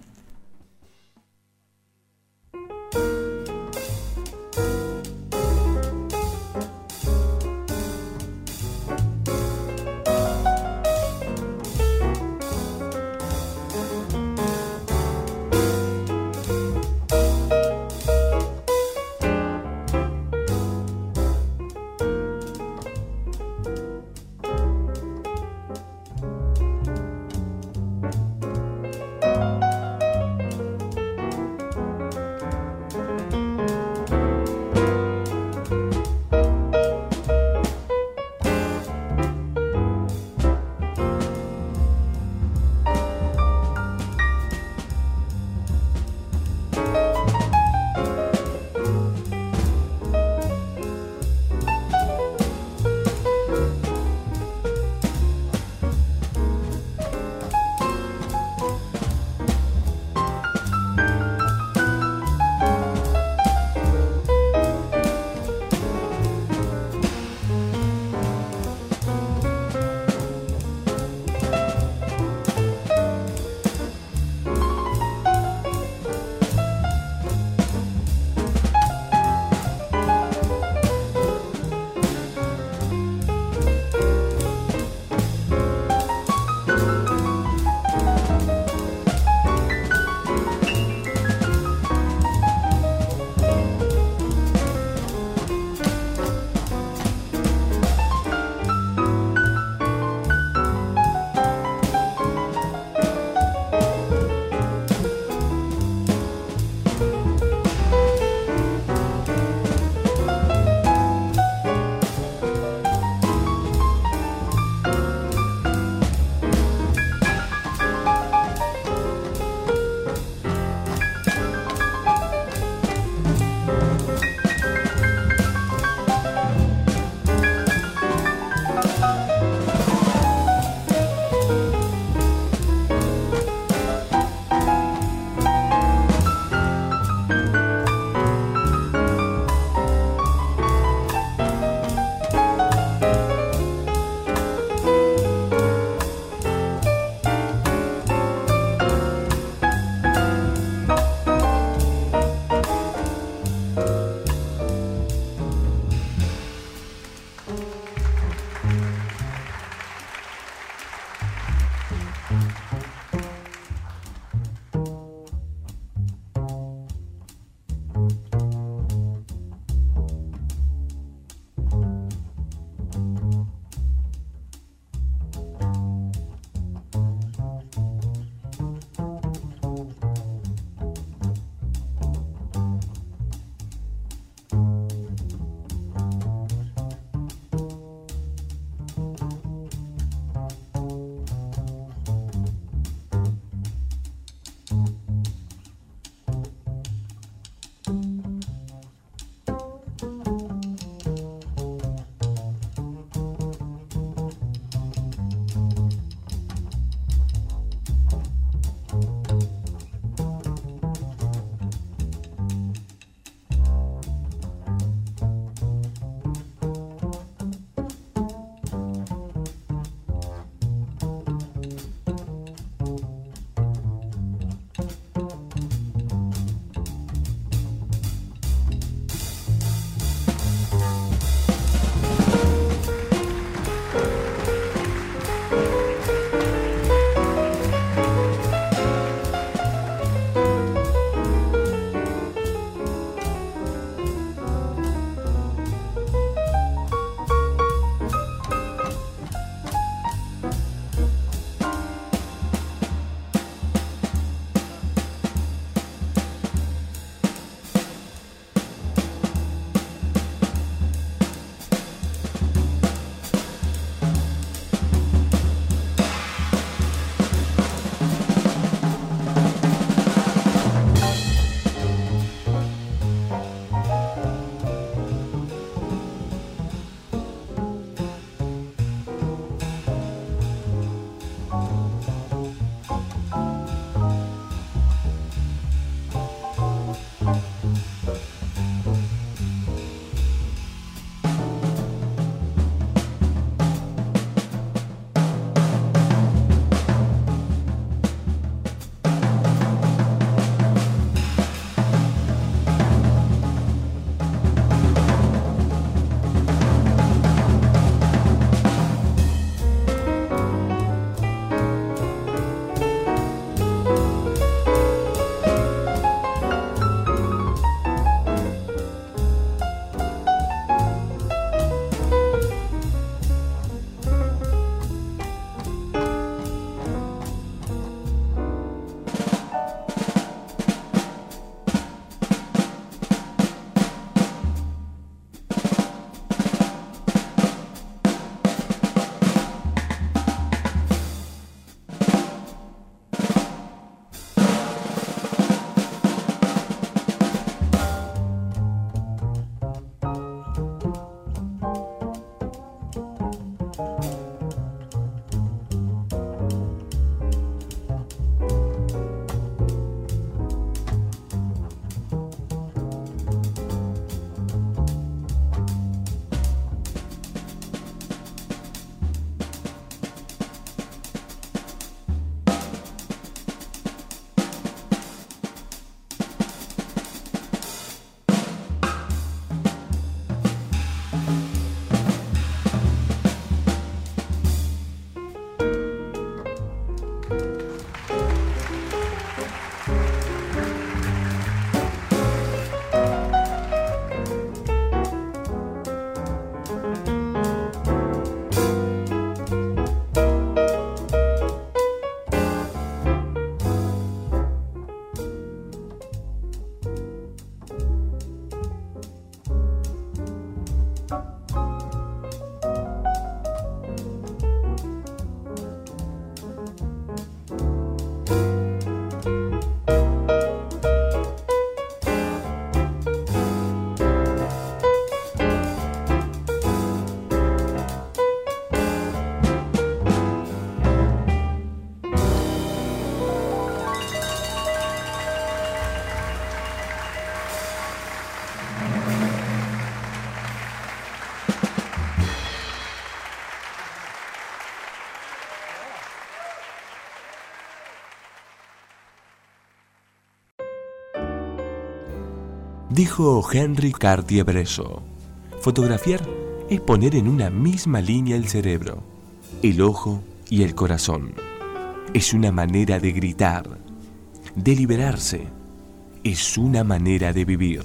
Dijo Henry Cartier-Bresson, fotografiar es poner en una misma línea el cerebro, el ojo y el corazón. Es una manera de gritar, de liberarse. Es una manera de vivir.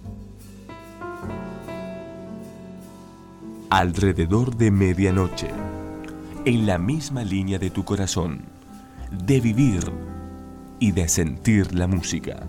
Alrededor de medianoche, en la misma línea de tu corazón, de vivir y de sentir la música.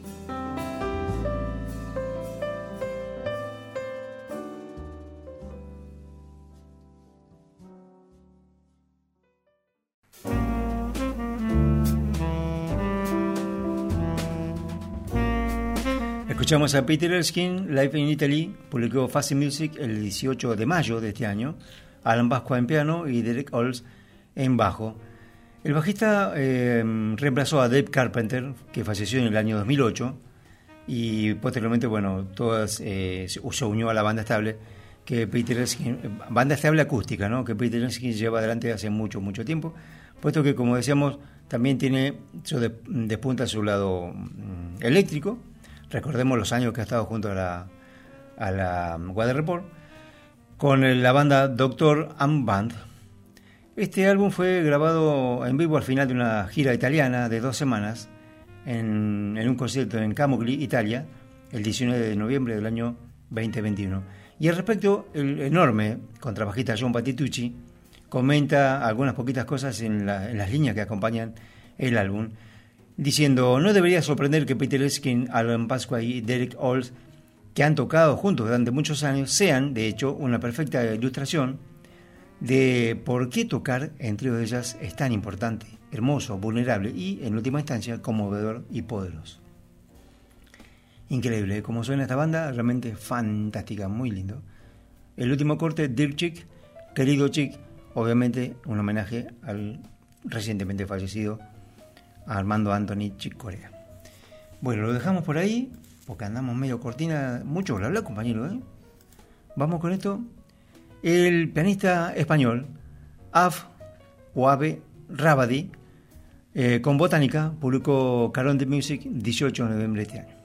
Escuchamos a Peter Erskine, Live in Italy, publicó Fuzzy Music el 18 de mayo de este año, Alan Pasqua en piano y Derek Ols en bajo. El bajista reemplazó a Dave Carpenter, que falleció en el año 2008, y posteriormente, se unió a la banda estable, que Peter Erskine, banda estable acústica, ¿no? Que Peter Erskine lleva adelante hace mucho tiempo, puesto que, como decíamos, también despunta su lado eléctrico. Recordemos los años que ha estado junto a la Weather Report con la banda Doctor and Band. Este álbum fue grabado en vivo al final de una gira italiana de 2 semanas en un concierto en Camogli, Italia, el 19 de noviembre del año 2021. Y al respecto, el enorme contrabajista John Patitucci comenta algunas poquitas cosas en las líneas que acompañan el álbum, diciendo: no debería sorprender que Peter Erskine, Alan Pasqua y Derek Ols, que han tocado juntos durante muchos años, sean, de hecho, una perfecta ilustración de por qué tocar en tríos de jazz es tan importante, hermoso, vulnerable y, en última instancia, conmovedor y poderoso. Increíble, como suena esta banda, realmente fantástica, muy lindo. El último corte, Dear Chick, querido Chick, obviamente un homenaje al recientemente fallecido Armando Anthony Chick Corea. Bueno, lo dejamos por ahí, porque andamos medio cortina, mucho bla bla, compañero, ¿eh? Vamos con esto. El pianista español Ave Rabadi, con Botánica, publicó Caron de Music 18 de noviembre de este año.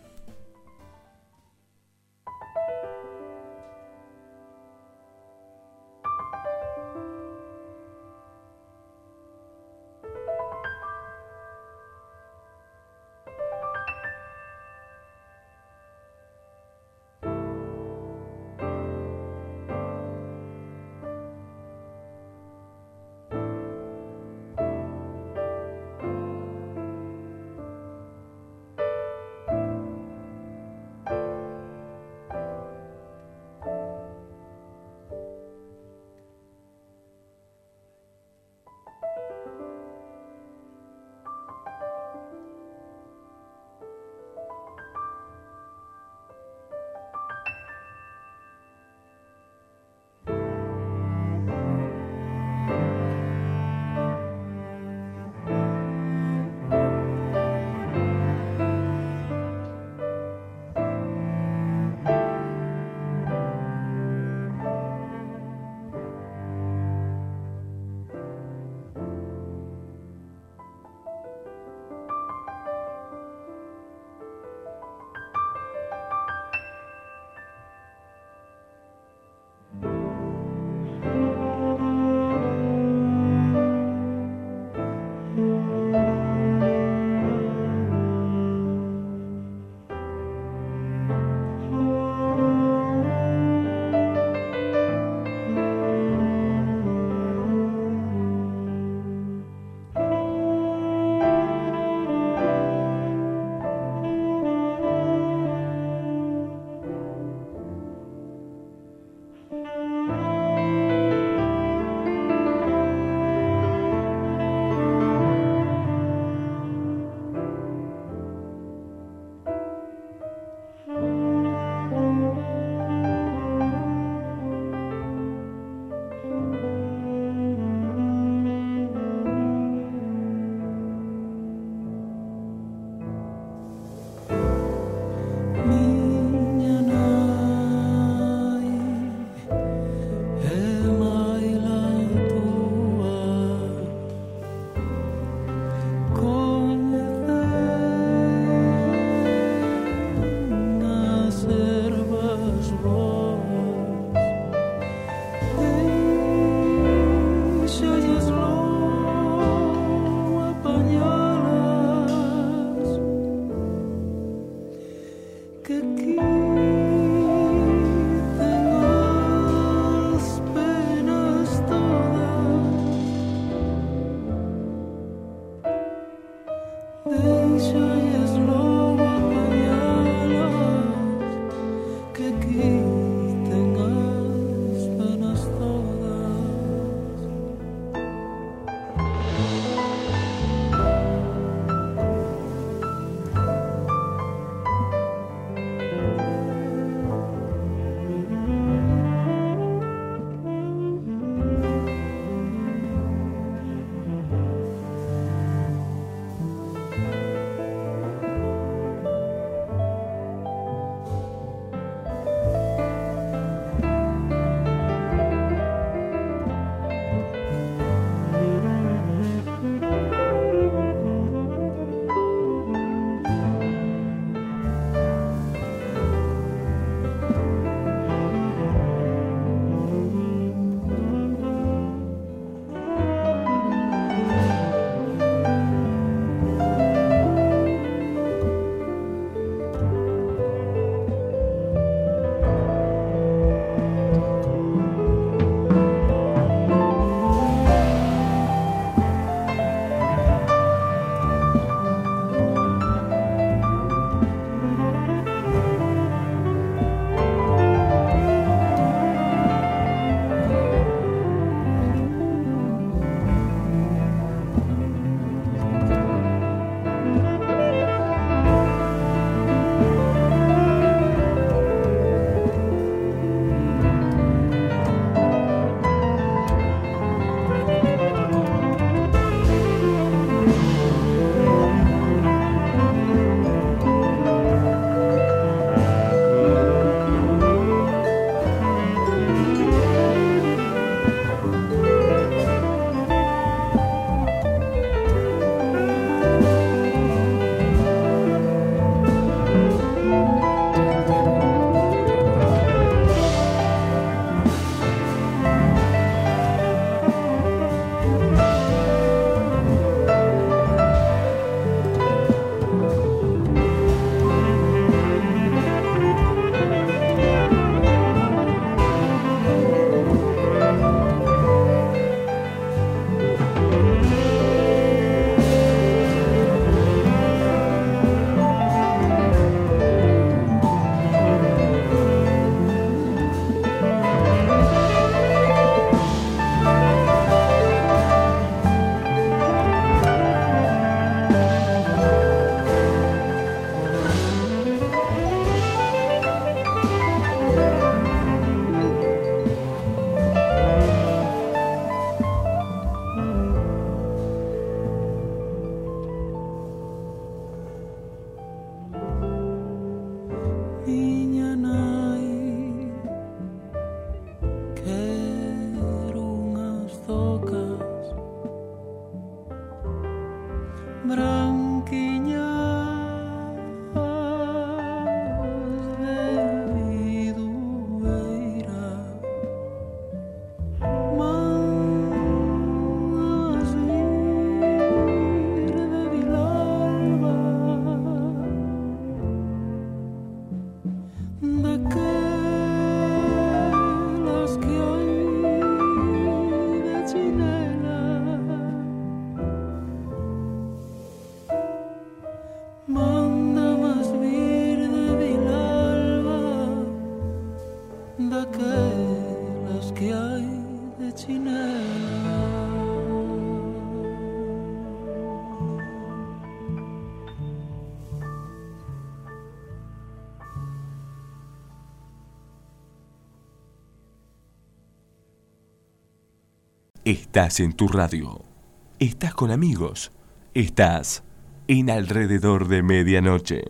Estás en tu radio. Estás con amigos. Estás en Alrededor de Medianoche.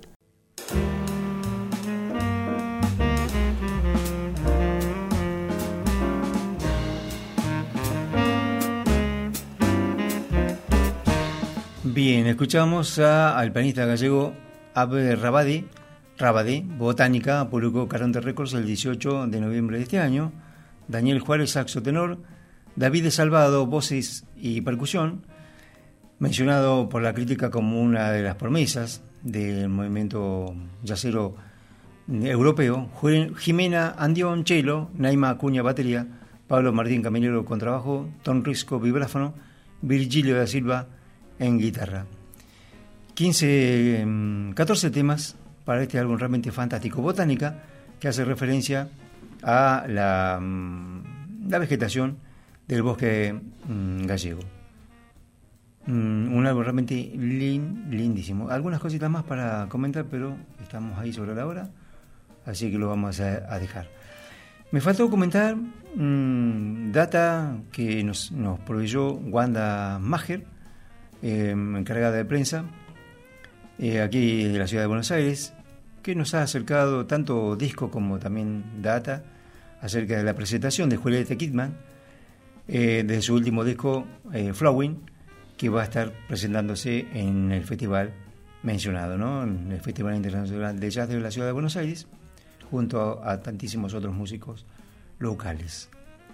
Bien, escuchamos al pianista gallego Abe Rabadi, Botánica, publicó Caronte Records el 18 de noviembre de este año. Daniel Juárez, saxo tenor. David de Salvado, voces y percusión, mencionado por la crítica como una de las promesas del movimiento jazzero europeo. Jimena Andión, cello. Naima Acuña, batería. Pablo Martín Caminero, contrabajo. Tom Risco, vibráfono. Virgilio da Silva en guitarra. 14 temas para este álbum realmente fantástico. Botánica, que hace referencia a la vegetación del bosque gallego. Un álbum realmente lindísimo. Algunas cositas más para comentar, pero estamos ahí sobre la hora, así que lo vamos a dejar. Me faltó comentar data que nos proveyó Wanda Mager, encargada de prensa aquí de la ciudad de Buenos Aires, que nos ha acercado tanto disco como también data acerca de la presentación de Julieta Kidman de su último disco Flowing, que va a estar presentándose en el festival mencionado, ¿no? En el Festival Internacional de Jazz de la ciudad de Buenos Aires, junto a tantísimos otros músicos locales.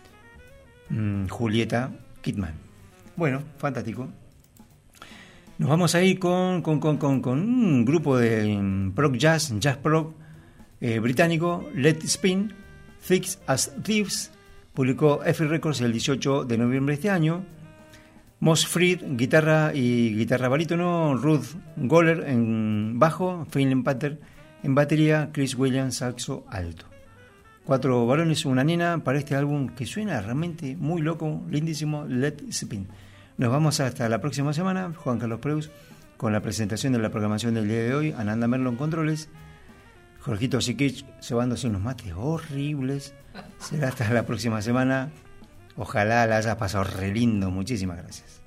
Julieta Kidman. Bueno, fantástico. Nos vamos a ir con un grupo de prog jazz prog británico, Let Spin, Thick as Thieves, publicó F Records el 18 de noviembre de este año. Moss Fried, guitarra y guitarra barítono, Ruth Goller en bajo, Finley Pater en batería, Chris Williams saxo alto. 4 varones, una nena para este álbum que suena realmente muy loco, lindísimo, Let Spin. Nos vamos hasta la próxima semana. Juan Carlos Preus con la presentación de la programación del día de hoy. Ananda Merlo en controles. Jorgito Siquich cebándose unos mates horribles. Será hasta la próxima semana. Ojalá la hayas pasado re lindo. Muchísimas gracias.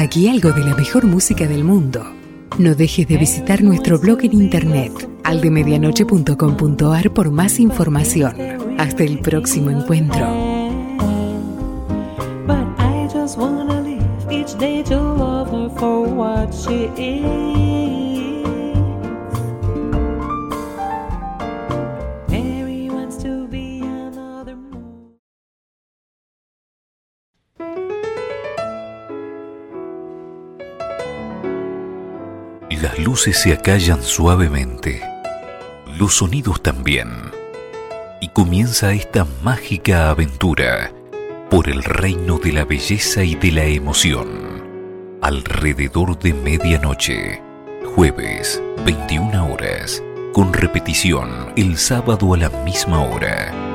Hasta aquí algo de la mejor música del mundo. No dejes de visitar nuestro blog en internet, aldemedianoche.com.ar, por más información. Hasta el próximo encuentro. But I just wanna live each day to love her for what she is. Mary wants to be another moon. Las luces se acallan suavemente, los sonidos también, y comienza esta mágica aventura por el reino de la belleza y de la emoción. Alrededor de medianoche, jueves, 21 horas, con repetición el sábado a la misma hora.